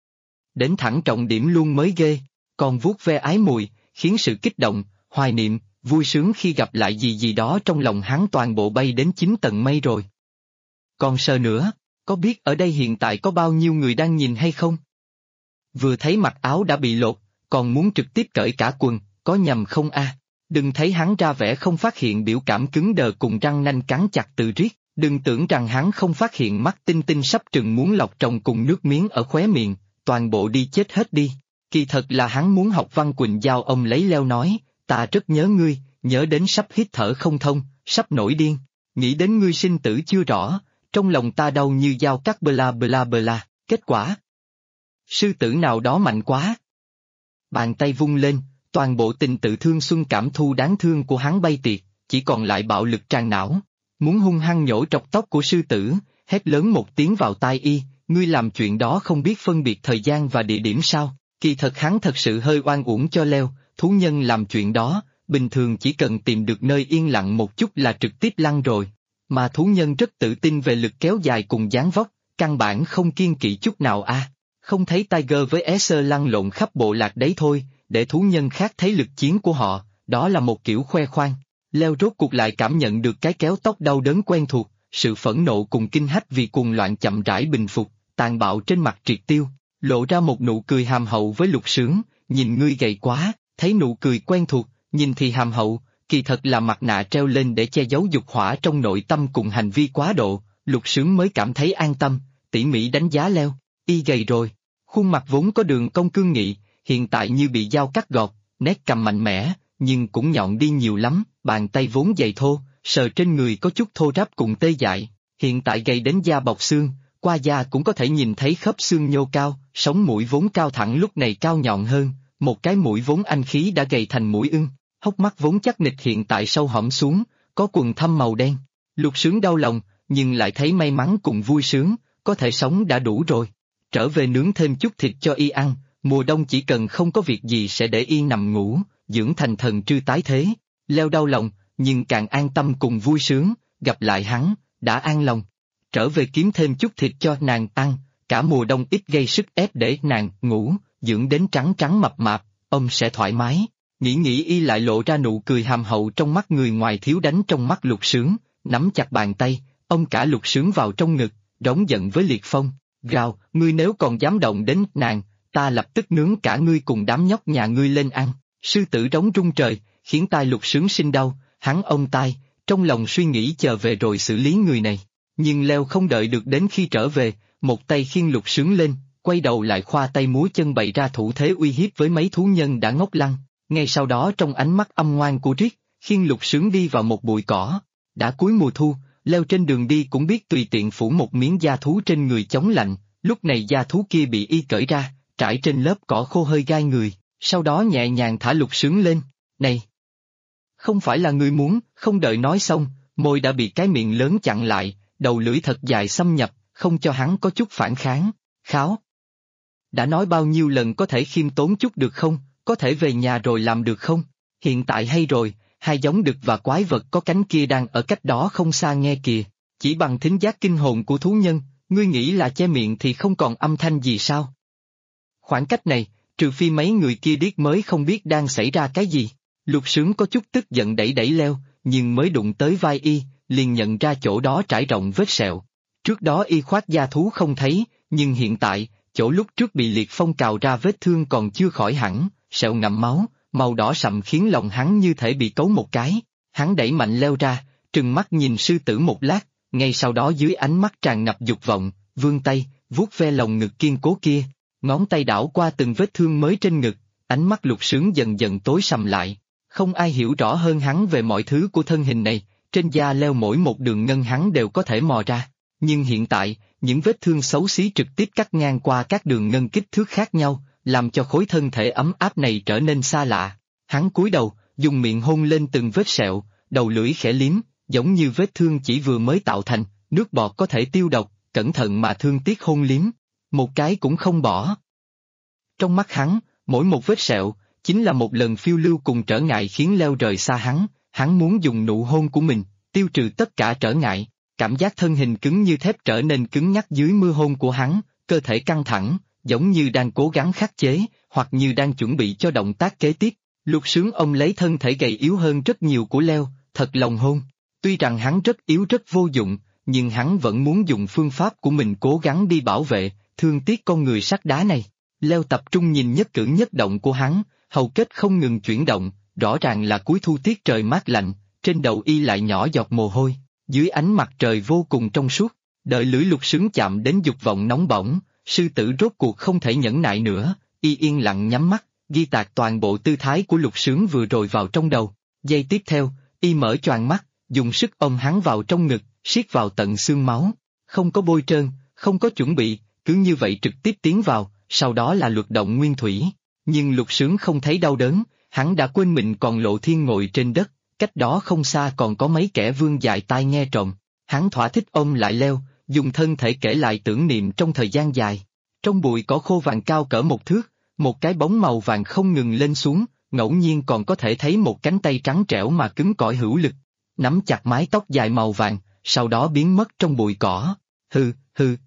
Đến thẳng trọng điểm luôn mới ghê, còn vuốt ve ái mùi, khiến sự kích động, hoài niệm, vui sướng khi gặp lại gì gì đó trong lòng hắn toàn bộ bay đến 9 tầng mây rồi. Còn sờ nữa, có biết ở đây hiện tại có bao nhiêu người đang nhìn hay không? Vừa thấy mặc áo đã bị lột, còn muốn trực tiếp cởi cả quần, có nhầm không a? Đừng thấy hắn ra vẻ không phát hiện biểu cảm cứng đờ cùng răng nanh cắn chặt từ riết, đừng tưởng rằng hắn không phát hiện mắt Tinh Tinh sắp trừng muốn lọc tròng cùng nước miếng ở khóe miệng, toàn bộ đi chết hết đi. Kỳ thật là hắn muốn học Văn Quỳnh Giao ông lấy Leo nói, ta rất nhớ ngươi, nhớ đến sắp hít thở không thông, sắp nổi điên, nghĩ đến ngươi sinh tử chưa rõ, trong lòng ta đau như dao cắt bla bla bla, kết quả. Sư tử nào đó mạnh quá. Bàn tay vung lên, toàn bộ tình tự thương xuân cảm thu đáng thương của hắn bay tiệt, chỉ còn lại bạo lực tràn não, muốn hung hăng nhổ trọc tóc của sư tử, hét lớn một tiếng vào tai y, ngươi làm chuyện đó không biết phân biệt thời gian và địa điểm sao? Kỳ thật hắn thật sự hơi oan uổng cho Leo, thú nhân làm chuyện đó, bình thường chỉ cần tìm được nơi yên lặng một chút là trực tiếp lăn rồi. Mà thú nhân rất tự tin về lực kéo dài cùng dáng vóc, căn bản không kiêng kỵ chút nào a. Không thấy Tiger với Acer lăn lộn khắp bộ lạc đấy thôi, để thú nhân khác thấy lực chiến của họ, đó là một kiểu khoe khoang. Leo rốt cuộc lại cảm nhận được cái kéo tóc đau đớn quen thuộc, sự phẫn nộ cùng kinh hách vì cuồng loạn chậm rãi bình phục, tàn bạo trên mặt triệt tiêu, lộ ra một nụ cười hàm hậu với Lục Sướng, nhìn ngươi gầy quá, thấy nụ cười quen thuộc, nhìn thì hàm hậu, kỳ thật là mặt nạ treo lên để che giấu dục hỏa trong nội tâm cùng hành vi quá độ, Lục Sướng mới cảm thấy an tâm, tỉ mỉ đánh giá Leo, y gầy rồi, khuôn mặt vốn có đường cong cương nghị, hiện tại như bị dao cắt gọt, nét cằm mạnh mẽ, nhưng cũng nhọn đi nhiều lắm, bàn tay vốn dày thô, sờ trên người có chút thô ráp cùng tê dại, hiện tại gầy đến da bọc xương, qua da cũng có thể nhìn thấy khớp xương nhô cao, sống mũi vốn cao thẳng lúc này cao nhọn hơn, một cái mũi vốn anh khí đã gầy thành mũi ưng, hốc mắt vốn chắc nịch hiện tại sâu hõm xuống, có quầng thâm màu đen. Lục Sướng đau lòng, nhưng lại thấy may mắn cùng vui sướng, có thể sống đã đủ rồi. Trở về nướng thêm chút thịt cho y ăn, mùa đông chỉ cần không có việc gì sẽ để y nằm ngủ, dưỡng thành thần trư tái thế. Leo đau lòng, nhưng càng an tâm cùng vui sướng, gặp lại hắn, đã an lòng. Trở về kiếm thêm chút thịt cho nàng ăn, cả mùa đông ít gây sức ép để nàng ngủ, dưỡng đến trắng trắng mập mạp, ông sẽ thoải mái. Nghĩ y lại lộ ra nụ cười hàm hậu trong mắt người ngoài thiếu đánh trong mắt Lục Sướng, nắm chặt bàn tay, ông cả Lục Sướng vào trong ngực, đống giận với Liệt Phong, gào, ngươi nếu còn dám động đến nàng, ta lập tức nướng cả ngươi cùng đám nhóc nhà ngươi lên ăn. Sư tử rống rung trời, khiến tai Lục Sướng sinh đau, hắn ôm tai, trong lòng suy nghĩ chờ về rồi xử lý người này. Nhưng Leo không đợi được đến khi trở về, một tay khiêng Lục Sướng lên, quay đầu lại khoa tay múa chân bày ra thủ thế uy hiếp với mấy thú nhân đã ngốc lăng. Ngay sau đó trong ánh mắt âm ngoan của Riết, khiêng Lục Sướng đi vào một bụi cỏ. Đã cuối mùa thu, Leo trên đường đi cũng biết tùy tiện phủ một miếng da thú trên người chống lạnh, lúc này da thú kia bị y cởi ra, trải trên lớp cỏ khô hơi gai người, sau đó nhẹ nhàng thả Lục Sướng lên. Này! Không phải là ngươi muốn, không đợi nói xong, môi đã bị cái miệng lớn chặn lại, đầu lưỡi thật dài xâm nhập, không cho hắn có chút phản kháng. Kháo! Đã nói bao nhiêu lần có thể khiêm tốn chút được không, có thể về nhà rồi làm được không? Hiện tại hay rồi, hai giống đực và quái vật có cánh kia đang ở cách đó không xa nghe kìa, chỉ bằng thính giác kinh hồn của thú nhân, ngươi nghĩ là che miệng thì không còn âm thanh gì sao? Khoảng cách này, trừ phi mấy người kia điếc mới không biết đang xảy ra cái gì. Lục Sướng có chút tức giận đẩy Leo, nhưng mới đụng tới vai y, liền nhận ra chỗ đó trải rộng vết sẹo. Trước đó y khoác da thú không thấy, nhưng hiện tại, chỗ lúc trước bị Liệt Phong cào ra vết thương còn chưa khỏi hẳn, sẹo ngậm máu, màu đỏ sậm khiến lòng hắn như thể bị cấu một cái. Hắn đẩy mạnh Leo ra, trừng mắt nhìn sư tử một lát, ngay sau đó dưới ánh mắt tràn ngập dục vọng, vươn tay, vuốt ve lồng ngực kiên cố kia, ngón tay đảo qua từng vết thương mới trên ngực, ánh mắt Lục Sướng dần dần tối sầm lại. Không ai hiểu rõ hơn hắn về mọi thứ của thân hình này, trên da Leo mỗi một đường ngân hắn đều có thể mò ra. Nhưng hiện tại, những vết thương xấu xí trực tiếp cắt ngang qua các đường ngân kích thước khác nhau, làm cho khối thân thể ấm áp này trở nên xa lạ. Hắn cúi đầu, dùng miệng hôn lên từng vết sẹo, đầu lưỡi khẽ liếm, giống như vết thương chỉ vừa mới tạo thành, nước bọt có thể tiêu độc, cẩn thận mà thương tiếc hôn liếm. Một cái cũng không bỏ. Trong mắt hắn, mỗi một vết sẹo, chính là một lần phiêu lưu cùng trở ngại khiến Leo rời xa hắn muốn dùng nụ hôn của mình, tiêu trừ tất cả trở ngại. Cảm giác thân hình cứng như thép trở nên cứng nhắc dưới mưa hôn của hắn, cơ thể căng thẳng, giống như đang cố gắng khắc chế, hoặc như đang chuẩn bị cho động tác kế tiếp. Lục Sướng ôm lấy thân thể gầy yếu hơn rất nhiều của Leo, thật lòng hôn. Tuy rằng hắn rất yếu rất vô dụng, nhưng hắn vẫn muốn dùng phương pháp của mình cố gắng đi bảo vệ, thương tiếc con người sắt đá này. Leo tập trung nhìn nhất cử nhất động của hắn, hầu kết không ngừng chuyển động, rõ ràng là cuối thu tiết trời mát lạnh, trên đầu y lại nhỏ giọt mồ hôi. Dưới ánh mặt trời vô cùng trong suốt, đợi lưỡi Lục Sướng chạm đến dục vọng nóng bỏng, sư tử rốt cuộc không thể nhẫn nại nữa, y yên lặng nhắm mắt, ghi tạc toàn bộ tư thái của Lục Sướng vừa rồi vào trong đầu. Giây tiếp theo, y mở choàng mắt, dùng sức ôm hắn vào trong ngực, siết vào tận xương máu, không có bôi trơn, không có chuẩn bị, cứ như vậy trực tiếp tiến vào, sau đó là luật động nguyên thủy. Nhưng Lục Sướng không thấy đau đớn, hắn đã quên mình còn Lộ Thiên ngồi trên đất. Cách đó không xa còn có mấy kẻ vương dài tai nghe trộm, hắn thỏa thích ôm lại Leo, dùng thân thể kể lại tưởng niệm trong thời gian dài. Trong bụi cỏ khô vàng cao cỡ một thước, một cái bóng màu vàng không ngừng lên xuống, ngẫu nhiên còn có thể thấy một cánh tay trắng trẻo mà cứng cỏi hữu lực, nắm chặt mái tóc dài màu vàng, sau đó biến mất trong bụi cỏ. Hừ, hừ,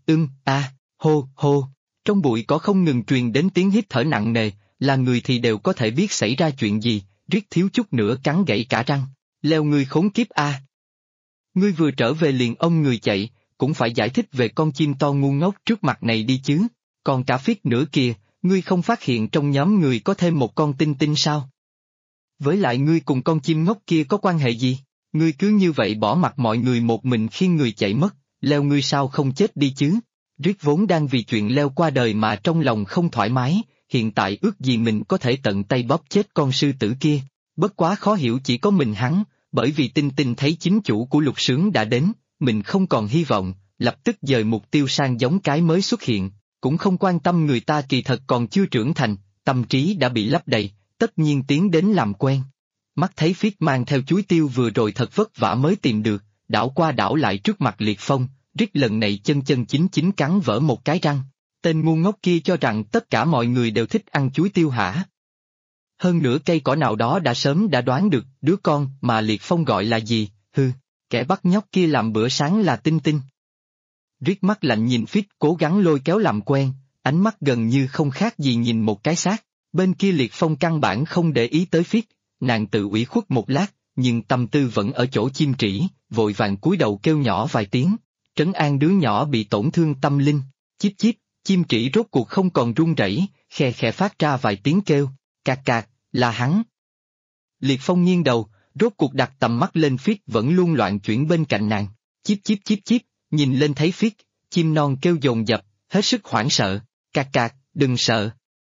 hô, hô. Trong bụi cỏ không ngừng truyền đến tiếng hít thở nặng nề, là người thì đều có thể biết xảy ra chuyện gì, riết thiếu chút nữa cắn gãy cả răng. Leo ngươi khốn kiếp a! Ngươi vừa trở về liền ông người chạy, cũng phải giải thích về con chim to ngu ngốc trước mặt này đi chứ. Còn cả phiết nữa kìa, ngươi không phát hiện trong nhóm người có thêm một con tinh tinh sao? Với lại ngươi cùng con chim ngốc kia có quan hệ gì? Ngươi cứ như vậy bỏ mặc mọi người một mình khi người chạy mất, Leo ngươi sao không chết đi chứ? Riết vốn đang vì chuyện Leo qua đời mà trong lòng không thoải mái, hiện tại ước gì mình có thể tận tay bóp chết con sư tử kia. Bất quá khó hiểu chỉ có mình hắn, bởi vì Tinh Tinh thấy chính chủ của Lục Sướng đã đến, mình không còn hy vọng, lập tức dời mục tiêu sang giống cái mới xuất hiện, cũng không quan tâm người ta kỳ thật còn chưa trưởng thành, tâm trí đã bị lấp đầy, tất nhiên tiến đến làm quen. Mắt thấy Phiết mang theo chuối tiêu vừa rồi thật vất vả mới tìm được, đảo qua đảo lại trước mặt Liệt Phong, riết lần này chân chân chính chính cắn vỡ một cái răng. Tên ngu ngốc kia cho rằng tất cả mọi người đều thích ăn chuối tiêu hả? Hơn nữa cây cỏ nào đó đã đoán được đứa con mà Liệt Phong gọi là gì, kẻ bắt nhóc kia làm bữa sáng là Tinh Tinh. Riết mắt lạnh nhìn Phiết cố gắng lôi kéo làm quen, ánh mắt gần như không khác gì nhìn một cái xác. Bên kia Liệt Phong căn bản không để ý tới Phiết, nàng tự ủy khuất một lát, nhưng tâm tư vẫn ở chỗ chim trĩ, vội vàng cúi đầu kêu nhỏ vài tiếng, trấn an đứa nhỏ bị tổn thương tâm linh. Chíp chíp, chim trĩ rốt cuộc không còn run rẩy, khe khẽ phát ra vài tiếng kêu, cạc cạc, là hắn. Liệt Phong nghiêng đầu, rốt cuộc đặt tầm mắt lên Phiết vẫn luôn loạn chuyển bên cạnh nàng, chíp chíp chíp chíp, nhìn lên thấy Phiết, chim non kêu dồn dập, hết sức hoảng sợ, cạc cạc, đừng sợ.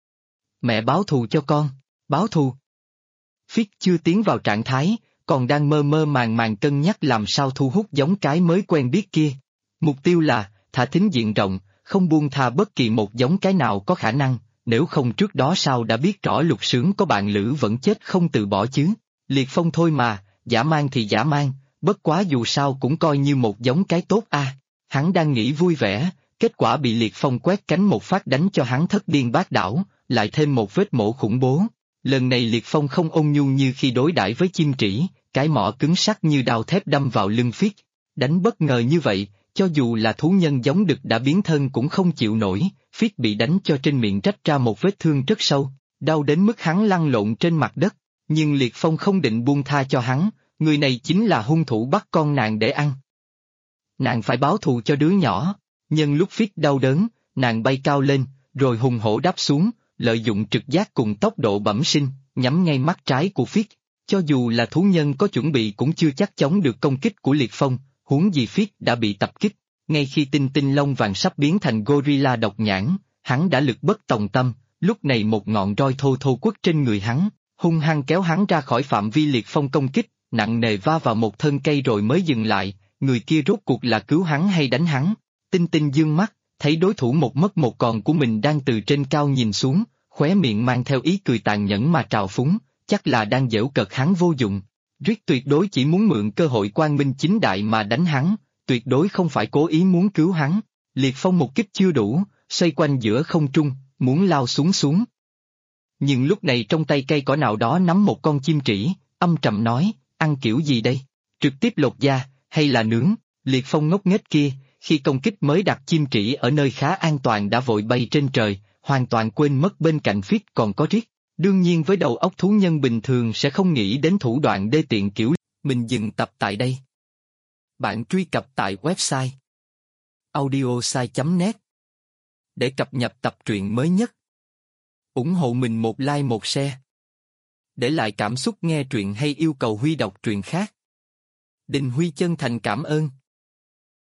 Mẹ báo thù cho con, báo thù. Phiết chưa tiến vào trạng thái, còn đang mơ mơ màng màng cân nhắc làm sao thu hút giống cái mới quen biết kia. Mục tiêu là, thả thính diện rộng, không buông tha bất kỳ một giống cái nào có khả năng, nếu không trước đó sao đã biết rõ Lục Sướng có bạn lữ vẫn chết không từ bỏ chứ. Liệt Phong thôi mà, giả mang thì giả mang, bất quá dù sao cũng coi như một giống cái tốt a. Hắn đang nghĩ vui vẻ, kết quả bị Liệt Phong quét cánh một phát đánh cho hắn thất điên bát đảo, lại thêm một vết mổ khủng bố. Lần này Liệt Phong không ôn nhu như khi đối đãi với chim trĩ, cái mỏ cứng sắc như đao thép đâm vào lưng Phiết. Đánh bất ngờ như vậy, cho dù là thú nhân giống đực đã biến thân cũng không chịu nổi, Phiết bị đánh cho trên miệng rách ra một vết thương rất sâu, đau đến mức hắn lăn lộn trên mặt đất. Nhưng Liệt Phong không định buông tha cho hắn, người này chính là hung thủ bắt con nàng để ăn. Nàng phải báo thù cho đứa nhỏ, nhân lúc Phiết đau đớn, nàng bay cao lên, rồi hùng hổ đáp xuống, lợi dụng trực giác cùng tốc độ bẩm sinh, nhắm ngay mắt trái của Phiết. Cho dù là thú nhân có chuẩn bị cũng chưa chắc chống được công kích của Liệt Phong, huống gì Phiết đã bị tập kích. Ngay khi Tinh Tinh lông vàng sắp biến thành gorilla độc nhãn, hắn đã lực bất tòng tâm, lúc này một ngọn roi thô thô quất trên người hắn, hung hăng kéo hắn ra khỏi phạm vi Liệt Phong công kích, nặng nề va vào một thân cây rồi mới dừng lại, người kia rốt cuộc là cứu hắn hay đánh hắn. Tinh Tinh dương mắt, thấy đối thủ một mất một còn của mình đang từ trên cao nhìn xuống, khóe miệng mang theo ý cười tàn nhẫn mà trào phúng, chắc là đang giễu cợt hắn vô dụng. Riết tuyệt đối chỉ muốn mượn cơ hội quang minh chính đại mà đánh hắn, tuyệt đối không phải cố ý muốn cứu hắn. Liệt Phong một kích chưa đủ, xoay quanh giữa không trung, muốn lao xuống. Nhưng lúc này trong tay cây cỏ nào đó nắm một con chim trĩ, âm trầm nói, ăn kiểu gì đây? Trực tiếp lột da, hay là nướng? Liệt Phong ngốc nghếch kia, khi công kích mới đặt chim trĩ ở nơi khá an toàn đã vội bay trên trời, hoàn toàn quên mất bên cạnh Phiết còn có Riết. Đương nhiên với đầu óc thú nhân bình thường sẽ không nghĩ đến thủ đoạn đê tiện kiểu. Mình dừng tập tại đây. Bạn truy cập tại website audiosai.net để cập nhật tập truyện mới nhất. Ủng hộ mình một like một share. Để lại cảm xúc nghe truyện hay yêu cầu Huy đọc truyện khác. Đình Huy chân thành cảm ơn.